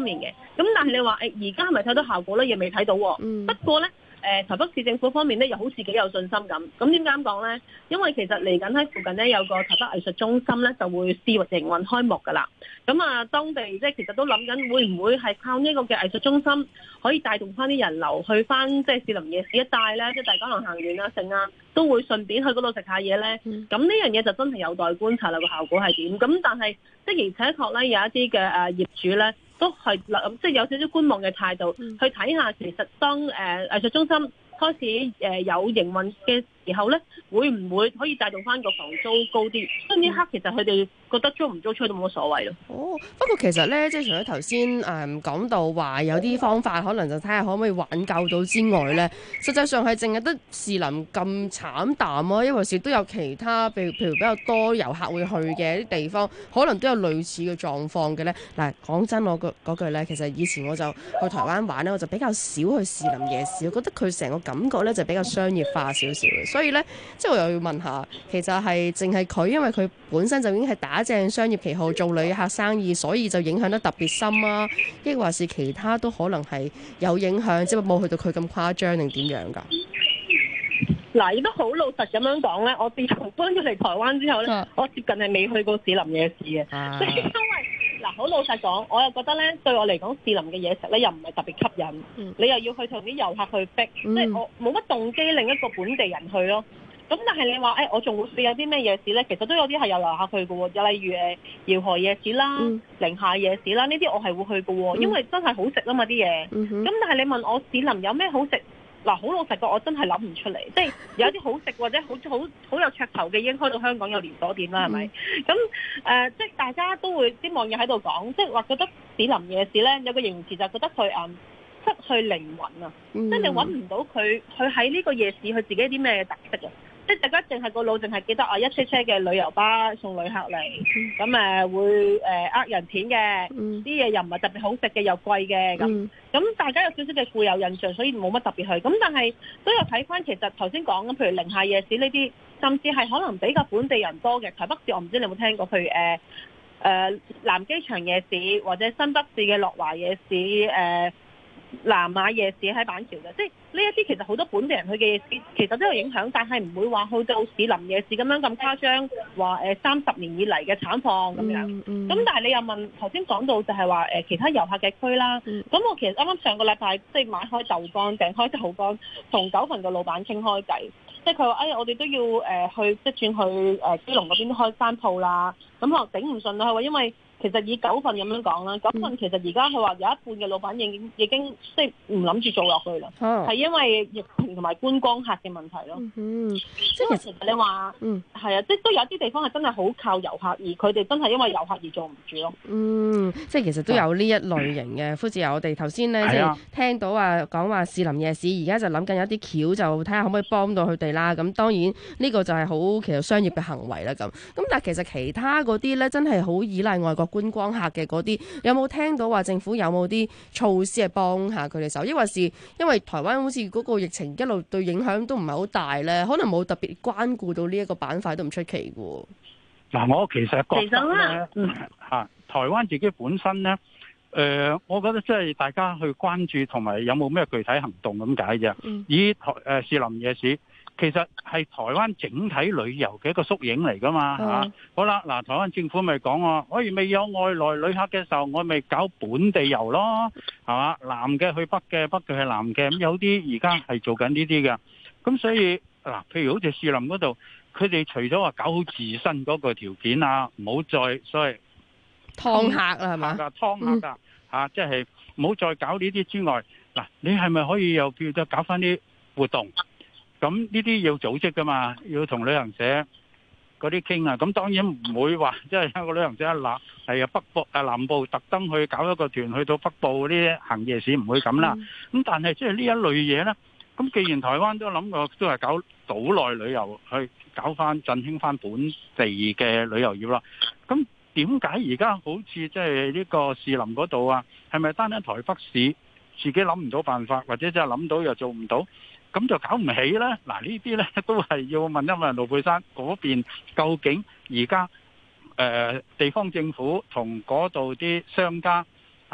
咁但係你話而家係咪睇到效果咧？亦未睇到喎。不過咧。台北市政府方面咧，又好似幾有信心咁。咁點解咁講咧？因為其實嚟緊喺附近咧有個台北藝術中心咧，就會試營運開幕㗎啦。咁啊，當地即係其實都諗緊會唔會係靠呢個嘅藝術中心可以帶動翻啲人流去翻即係士林夜市一帶咧，即係大家可能行完啊剩啊，都會順便去嗰度食下嘢咧。咁呢樣嘢就真係有待觀察啦，個效果係點？咁但係即係而且確咧有一啲嘅業主咧。都係即係有少少觀望嘅態度，去睇下其實當藝術中心開始有營運嘅時候咧，會唔會可以帶動翻個房租高啲？所以呢刻其實佢哋覺得租唔租出都冇乜所謂咯。 哦，不過其實咧，即係除咗頭先講到話有啲方法，可能就睇下可唔可以挽救到之外咧，實際上係淨係得士林咁慘淡啊，因為時都有其他，譬如比較多遊客會去嘅啲地方，可能都有類似嘅狀況嘅咧。嗱，講真我嗰句咧，其實以前我就去台灣玩咧，我就比較少去士林夜市，我覺得佢成個感覺咧就比較商業化少少嘅，所以咧即係我又要問下，其實係淨係佢，因為佢本身就已經係打正商業旗號做旅客生意，所以就影響得特別深啊？抑或是其他都可能係有影響，即係冇去到佢咁誇張定點樣㗎？ 嗱，亦都好老實咁樣講咧，我自從搬咗嚟台灣之後咧，我接近係未去過士林夜市嘅，即係因為嗱，好老實講，我又覺得咧，對我嚟講，士林嘅嘢食咧又唔係特別吸引，你又要去同啲遊客去逼，即係我冇乜動機令一個本地人去咯。咁但係你話我仲會有啲咩夜市咧？其實都有啲係有遊客去嘅喎，又例如饒河夜市啦、寧夏夜市啦，呢啲我係會去嘅喎，因為真係好食啊嘛啲嘢。咁但係你問我士林有咩好食？嗱，好老實講，我真係諗唔出嚟，即係有啲好食或者好有噱頭嘅已經開到香港有連鎖店啦，係咪？咁即係大家都會啲網友喺度講，即係話覺得士林夜市咧有個形容詞就覺得佢失去靈魂啊，即係你揾唔到佢喺呢個夜市佢自己啲咩特色啊？即係大家淨係個腦淨係記得一車車嘅旅遊巴送旅客嚟，咁會人錢嘅，啲嘢又唔係特別好食嘅，又貴嘅咁大家有少少嘅固有印象，所以冇乜特別去。咁但係都有睇翻，其實頭先講咁，譬如寧夏夜市呢啲，甚至係可能比較本地人多嘅台北市，我唔知你有冇聽過，譬如南機場夜市或者新北市嘅樂華夜市南亞夜市喺板橋嘅，即係呢一啲其實好多本地人去嘅夜市，其實都有影響，但係唔會話去到士林夜市咁樣咁誇張，話30年以嚟嘅慘況咁樣。咁但係你又問頭先講到就係話其他遊客嘅區啦，咁我其實啱啱上個禮拜即係買開豆乾訂開豆乾，同九份嘅老闆傾開偈，即係佢話我哋都要去即係轉去基隆嗰邊開山鋪啦，咁可能頂唔順啦，佢話因為。其實以九份咁樣講啦，九份其實而家佢話有一半嘅老闆已經即係唔諗住做落去啦，係因為疫情同埋觀光客嘅問題咯。即係其實你話係啊，即係都有啲地方係真係好靠遊客，而佢哋真係因為遊客而做唔住咯。 即係其實都有呢一類型嘅。夫子我哋頭先咧即係聽到講話士林夜市而家就諗緊有啲橋，就睇下可唔可以幫到佢哋啦。咁當然呢個就係好其實商業嘅行為啦。咁但係其實其他嗰啲咧真係好依賴外國觀光客嘅嗰啲，有冇聽到話政府有冇啲措施係幫下佢哋手？抑或是因為台灣好似嗰個疫情一路對影響都唔係好大咧，可能冇特別關顧到呢一個板塊都唔出奇嘅。 嗱，我其實覺得咧，台灣自己本身咧，我覺得即係大家去關注同埋有冇咩具體行動咁解啫。以士林夜市。其實係台灣整體旅遊嘅一個縮影嚟噶嘛嚇。好啦，嗱，台灣政府咪講喎，未有外來旅客嘅時候，我咪搞本地遊咯，係嘛？南嘅去北嘅，北嘅去南嘅，咁有啲而家係做緊呢啲嘅。咁所以嗱，譬如好似士林嗰度，佢哋除咗話搞好自身嗰個條件啊，唔好再所謂劏客啦，係嘛？ 劏客㗎嚇，即係唔好再搞呢啲之外，嗱，你係咪可以又叫做搞翻啲活動？咁呢啲要組織噶嘛，要同旅行社嗰啲傾啊。咁當然唔會話即係一個旅行社係北部南部特登去搞一個團去到北部嗰啲行夜市，唔會咁啦。咁但係即係呢一類嘢咧，咁既然台灣都諗過都係搞島內旅遊去搞翻振興翻本地嘅旅遊業啦。咁點解而家好似即係呢個士林嗰度啊？係咪單單台北市自己諗唔到辦法，或者真係諗到又做唔到？咁就搞唔起咧。嗱，呢啲咧都係要問一問盧珮珊嗰邊，究竟而家地方政府同嗰度啲商家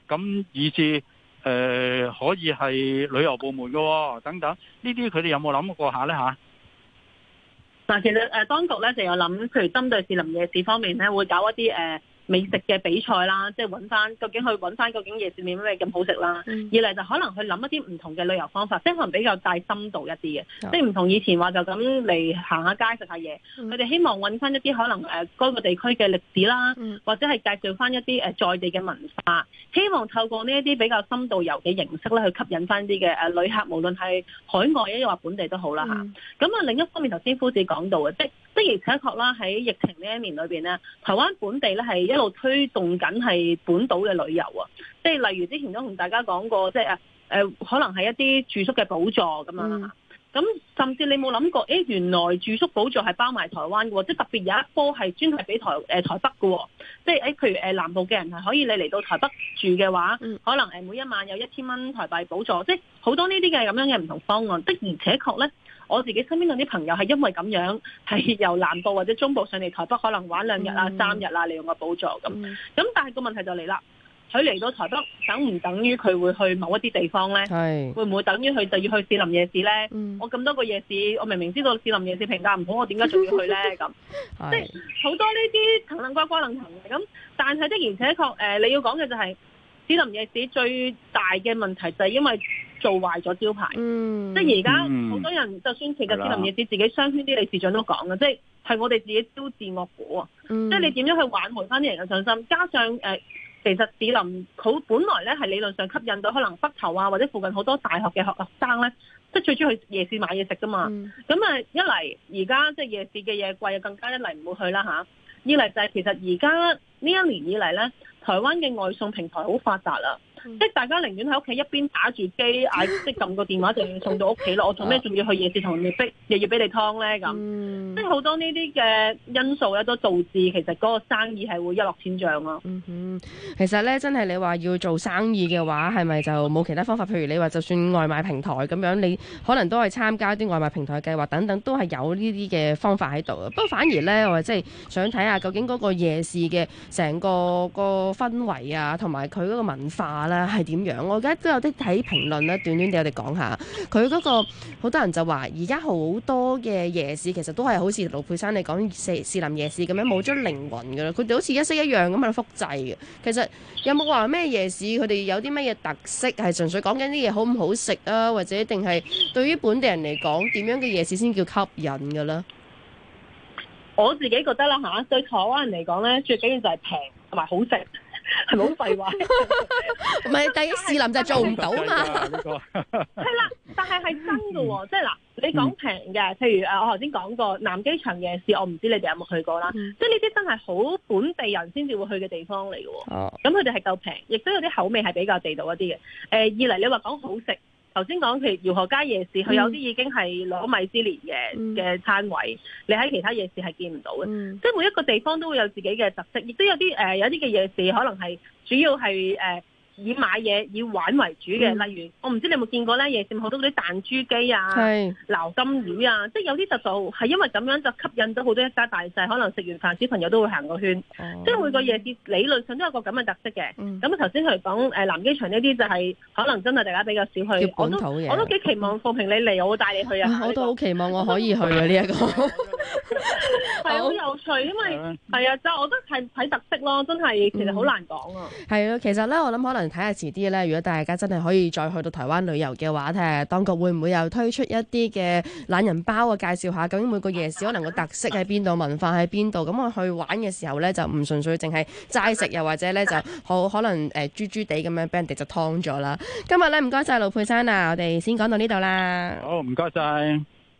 咁以至可以係旅遊部門嘅等等，呢啲佢哋有冇諗過下呢？嚇？ 嗱，其實當局咧就有諗，譬如針對士林夜市方面咧，會搞一啲美食嘅比賽啦，即係揾翻究竟夜市面咩咁好食啦。二嚟就可能去諗一啲唔同嘅旅遊方法，即係可能比較帶深度一啲嘅，即係唔同以前話就咁嚟行下街食下嘢。佢哋希望揾翻一啲可能嗰個地區嘅歷史啦，或者係介紹翻一啲在地嘅文化，希望透過呢一啲比較深度遊嘅形式咧，去吸引翻啲嘅旅客，無論係海外亦或本地都好啦嚇。咁另一方面頭先夫子講到嘅，的而且確啦，喺疫情呢一年裏邊咧，台灣本地咧係一路推動緊係本島嘅旅遊啊，即係例如之前都同大家講過，即係可能係一啲住宿嘅補助咁樣啦。咁甚至你冇諗過，原來住宿補助係包埋台灣嘅喎，即係特別有一波係專係俾台北嘅喎，即係譬如南部嘅人係可以你嚟到台北住嘅話，可能每一晚有1000蚊台幣補助，即係好多呢啲嘅咁樣嘅唔同方案。的而且確咧，我自己身邊嗰啲朋友係因為咁樣係由南部或者中部上嚟台北，可能玩2日啊、3日啊，利用個補助咁。咁但係個問題就嚟啦。佢嚟到台北，等唔等於佢會去某一啲地方呢？會唔會等於佢就要去士林夜市呢？我咁多個夜市，我明明知道士林夜市評價唔好，我點解仲要去呢？咁即係好多呢啲藤楞瓜瓜楞藤嘅咁，但係的而且確你要講嘅就係士林夜市最大嘅問題就係因為做壞咗招牌。即係而家好多人，就算其實士林夜市自己商圈啲理事長都講嘅，即係我哋自己招致惡果啊！即係你點樣去挽回翻啲人嘅信心，加上其實士林好本來咧係理論上吸引到可能北投啊或者附近好多大學嘅學生咧，即係最中意去夜市買嘢食噶嘛。咁一嚟而家即係夜市嘅嘢貴，更加一嚟唔會去啦嚇。二嚟就係其實而家呢一年以嚟咧，台灣嘅外送平台好發達啦。即係大家寧願喺屋企一邊打住機嗌，即係撳個電話就要送到屋企咯。我做咩仲要去夜市同人哋逼，又要俾你劏咧咁？即係好多呢啲嘅因素咧，都導致其實嗰個生意係會一落千丈咯。 其實咧，真係你話要做生意嘅話，係咪就冇其他方法？譬如你話就算外賣平台咁樣，你可能都係參加啲外賣平台嘅計劃等等，都係有呢啲嘅方法喺度。不過反而咧，我即係想睇下究竟嗰個夜市嘅成個氛圍啊，同埋佢嗰個文化係點樣？我而家都有啲睇評論咧，短短地我哋講下佢嗰個。好多人就話而家好多嘅夜市其實都係好似盧珮珊你講士林夜市咁樣冇咗靈魂噶啦，佢哋好似一式一樣咁喺度複製嘅。其實有冇話咩夜市佢哋有啲乜嘢特色？係純粹講緊啲嘢好唔好食啊，或者定係對於本地人嚟講點樣嘅夜市先叫吸引㗎咧？ 我自己覺得啦嚇，對台灣人嚟講咧，最緊要就係平同埋好食。係咪好廢話？ 唔係，第一士林就做唔到嘛。 係啦，但係真嘅喎，即係嗱，你講平嘅，譬如我頭先講過南機場夜市，我唔知你哋有冇去過啦。即係呢啲真係好本地人先至會去嘅地方嚟嘅喎。咁佢哋係夠平，亦都有啲口味係比較地道一啲嘅。二嚟你話講好食。頭先講譬如饒河街夜市，佢有啲已經係攞米芝蓮嘅餐位，你喺其他夜市係見唔到嘅。即係每一個地方都會有自己嘅特色，亦都有啲有啲嘅夜市可能係主要係以買嘢以玩為主嘅。例如我唔知你有冇見過咧，夜市好多嗰啲彈珠機啊、撈金魚啊，即係有啲就係因為咁樣就吸引到好多一家大細，可能食完飯小朋友都會行個圈。即係每個夜市理論上都有個咁嘅特色嘅。咁頭先佢講南機場呢啲就係可能真係大家比較少去。我都幾期望鳳平你嚟，我會帶你去啊！ 我都好期望我可以去啊！呢一個係好有趣，因為係啊，就我覺得係睇特色咯，真係其實好難講啊。 係啊，其實咧我諗可能睇下遲啲咧，如果大家真係可以再去到台灣旅遊嘅話，睇下當局會唔會又推出一啲嘅懶人包啊，介紹下究竟每個夜市可能個特色喺邊度，文化喺邊度。咁我去玩嘅時候咧，就唔純粹淨係齋食，又或者咧就好可能豬豬地咁樣俾人哋就劏咗啦。今日咧唔該晒盧珮珊啊，我哋先講到呢度啦。 好，唔該晒。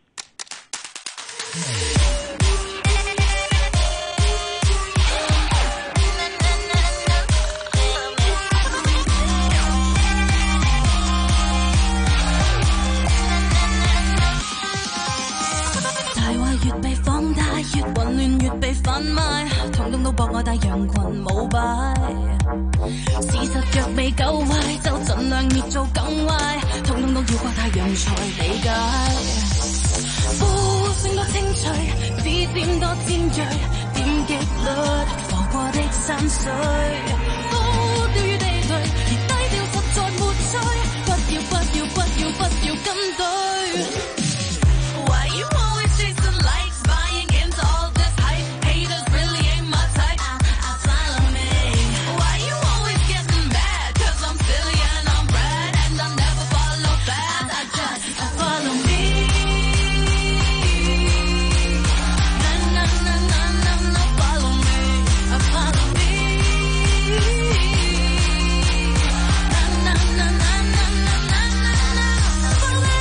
越混亂越被販賣，統統都博我帶羊群舞擺。事實若未夠壞，就盡量越做更壞，統統都要掛太陽才理解。呼聲多清脆，指尖多尖銳，點擊率浮過的山水，高調於地對。 跟隊。Why you always chasing likes, buying into all this hype? Haters really ain't my type. Follow me. Why you always getting mad? 'Cause I'm silly and I'm bad and I never follow fast. I just follow me. Na na na na na na, follow me. Follow me. Na na na na na na na na, follow me.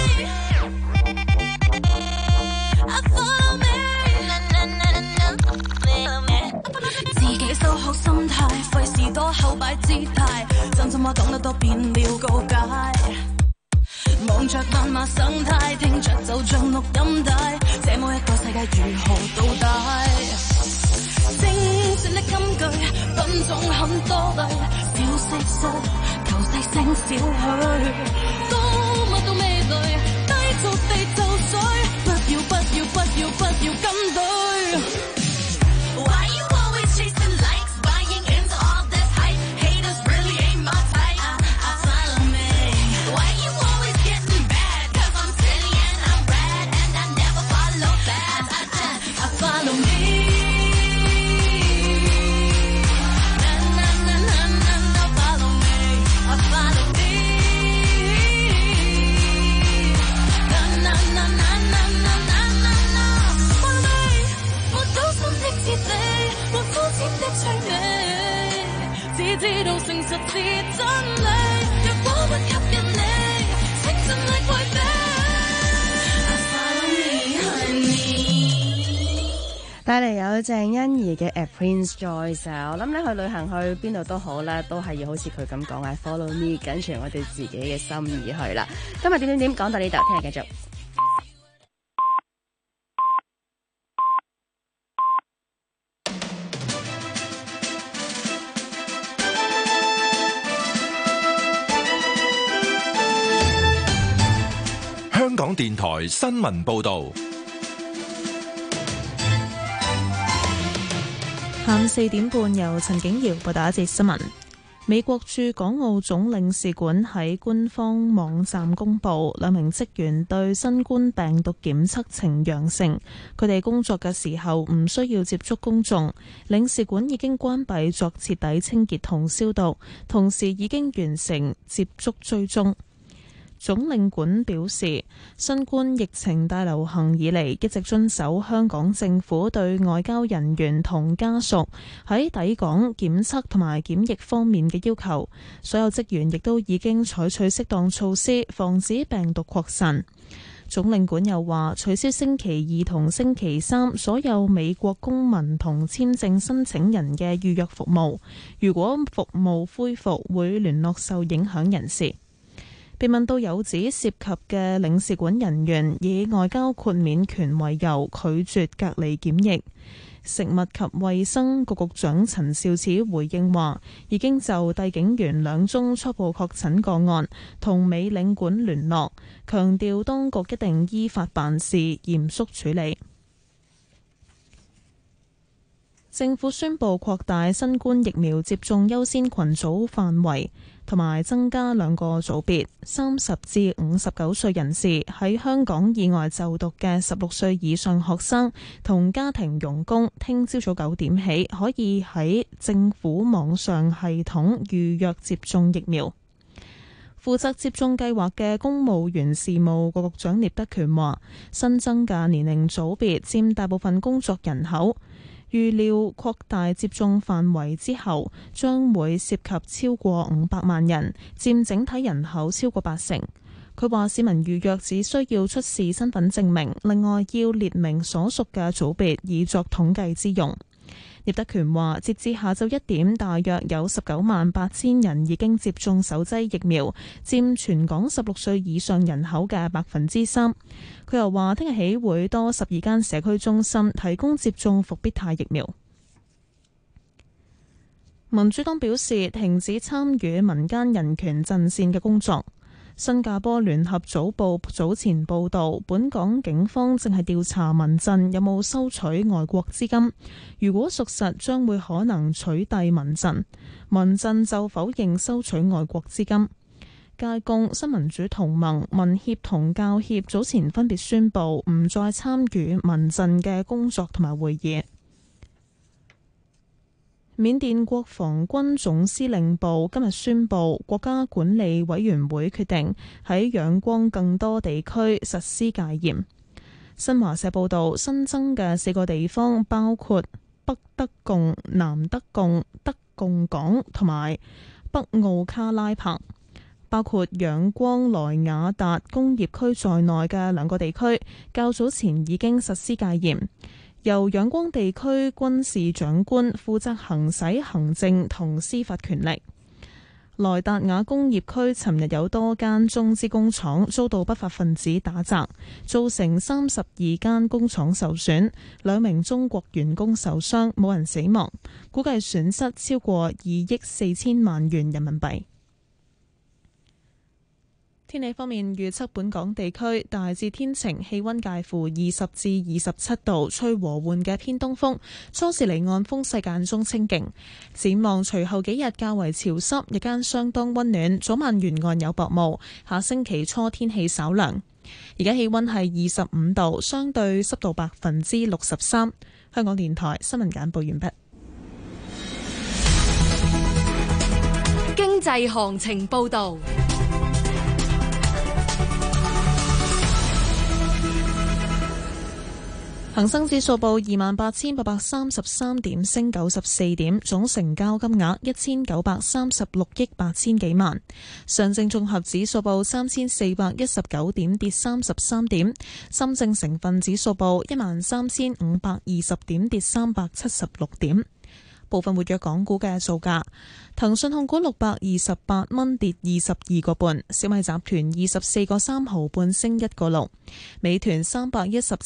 Follow me. Na na na na, follow me. 自己收好心態，費事多口擺姿態，真心話講得多變了告解。望着斑馬生態，聽着就像錄音帶，這麼一個世界如何倒帶？精選的金句，品種很多類，小蟋蟀，求細聲少許，多麼都味蕾，低俗地就水，不要不要不要不要跟隊。Why you always chasing likes, buying into all this hype? Haters really ain't my type. Follow me. Why you always getting bad? 'Cause I'm silly and I'm bad and I never follow fast. I follow me. Na na na na na na, follow me. Follow me. Na na na na na na na na na, follow me. 我走心的徹底，我膚淺的趣味，只知道誠實是真理。若果不吸引你，請盡力為飛。Follow me, honey。 帶嚟有鄭欣宜嘅 A Prince Joyce 啊，我諗咧去旅行去邊度都好啦，都係要好似佢咁講啊 ，Follow me，跟隨我哋自己嘅心意去啦。今日點講到呢度，聽日繼續。 香港電台新聞報導。 下午4點半，由陳景瑤報道一節新聞。美國駐港澳總領事館喺官方網站公佈，2名職員對新冠病毒檢測呈陽性，佢哋工作嘅時候唔需要接觸公眾。領事館已經關閉作徹底清潔同消毒，同時已經完成接觸追蹤。總領館表示，新冠疫情大流行以嚟，一直遵守香港政府對外交人員同家屬喺抵港檢測同埋檢疫方面嘅要求，所有職員亦都已經採取適當措施，防止病毒擴散。總領館又話，取消星期2同星期3所有美國公民同簽證申請人嘅預約服務，如果服務恢復，會聯絡受影響人士。被問到有指涉及嘅領事館人員以外交豁免權為由拒絕隔離檢疫，食物及衛生局局長陳肇始回應話，已經就帝景園2宗初步確診個案同美領館聯絡，強調當局一定依法辦事，嚴肅處理。政府宣布擴大新冠疫苗接種優先群組範圍，同埋增加2個組別，30至59歲人士喺香港以外就讀嘅16歲以上學生同家庭傭工，聽朝早9點起可以喺政府網上系統預約接種疫苗。負責接種計劃嘅公務員事務局局長聶德權話，新增嘅年齡組別佔大部分工作人口。預料擴大接種範圍之後，將會涉及超過500萬人，佔整體人口超過80%。佢話市民預約只需要出示身份證明，另外要列明所屬嘅組別，以作統計之用。聶德權話，截至下晝1點，大約有198000人已經接種首劑疫苗，佔全港16歲以上人口嘅3%。佢又話，聽日起會多12間社區中心提供接種復必泰疫苗。民主黨表示停止參與民間人權陣線嘅工作。新加坡聯合早報早前報導，本港警方正係調查民陣有冇收取外國資金，如果屬實，將會可能取締民陣。民陣就否認收取外國資金。 街工、新民主同盟、民協同教協早前分別宣布唔再參與民陣嘅工作同埋會議。緬甸國防軍總司令部今日宣布，國家管理委員會決定喺仰光更多地區實施戒嚴。新華社報道，新增嘅4個地方包括北德貢、南德貢、德貢港同埋北奧卡拉柏，包括仰光萊雅達工業區在內嘅2個地區，較早前已經實施戒嚴。由仰光地區軍事長官負責行使行政同司法權力。萊達雅工業區尋日有多間中資工廠遭到不法分子打砸，造成32間工廠受損，2名中國員工受傷，冇人死亡，估計損失超過2億4千萬元人民幣。天氣方面，預測本港地區大致天晴，氣溫介乎20至27度，吹和緩嘅偏東風，初時離岸風勢間中清勁。展望隨後幾日較為潮濕，日間相當溫暖，早晚沿岸有薄霧。下星期初天氣稍涼。而家氣溫係25度，相對濕度63%。香港電台新聞簡報完畢。 經濟行情報道。 恒生指數報28,833點，升94點，總成交金額1936億8千幾萬。上證綜合指數報3419點，跌33點。深證成分指數報13520點，跌376點。部分活躍港股嘅造價：騰訊控股628蚊，跌22個半；小米集團24個3毫半，升1個6；美團317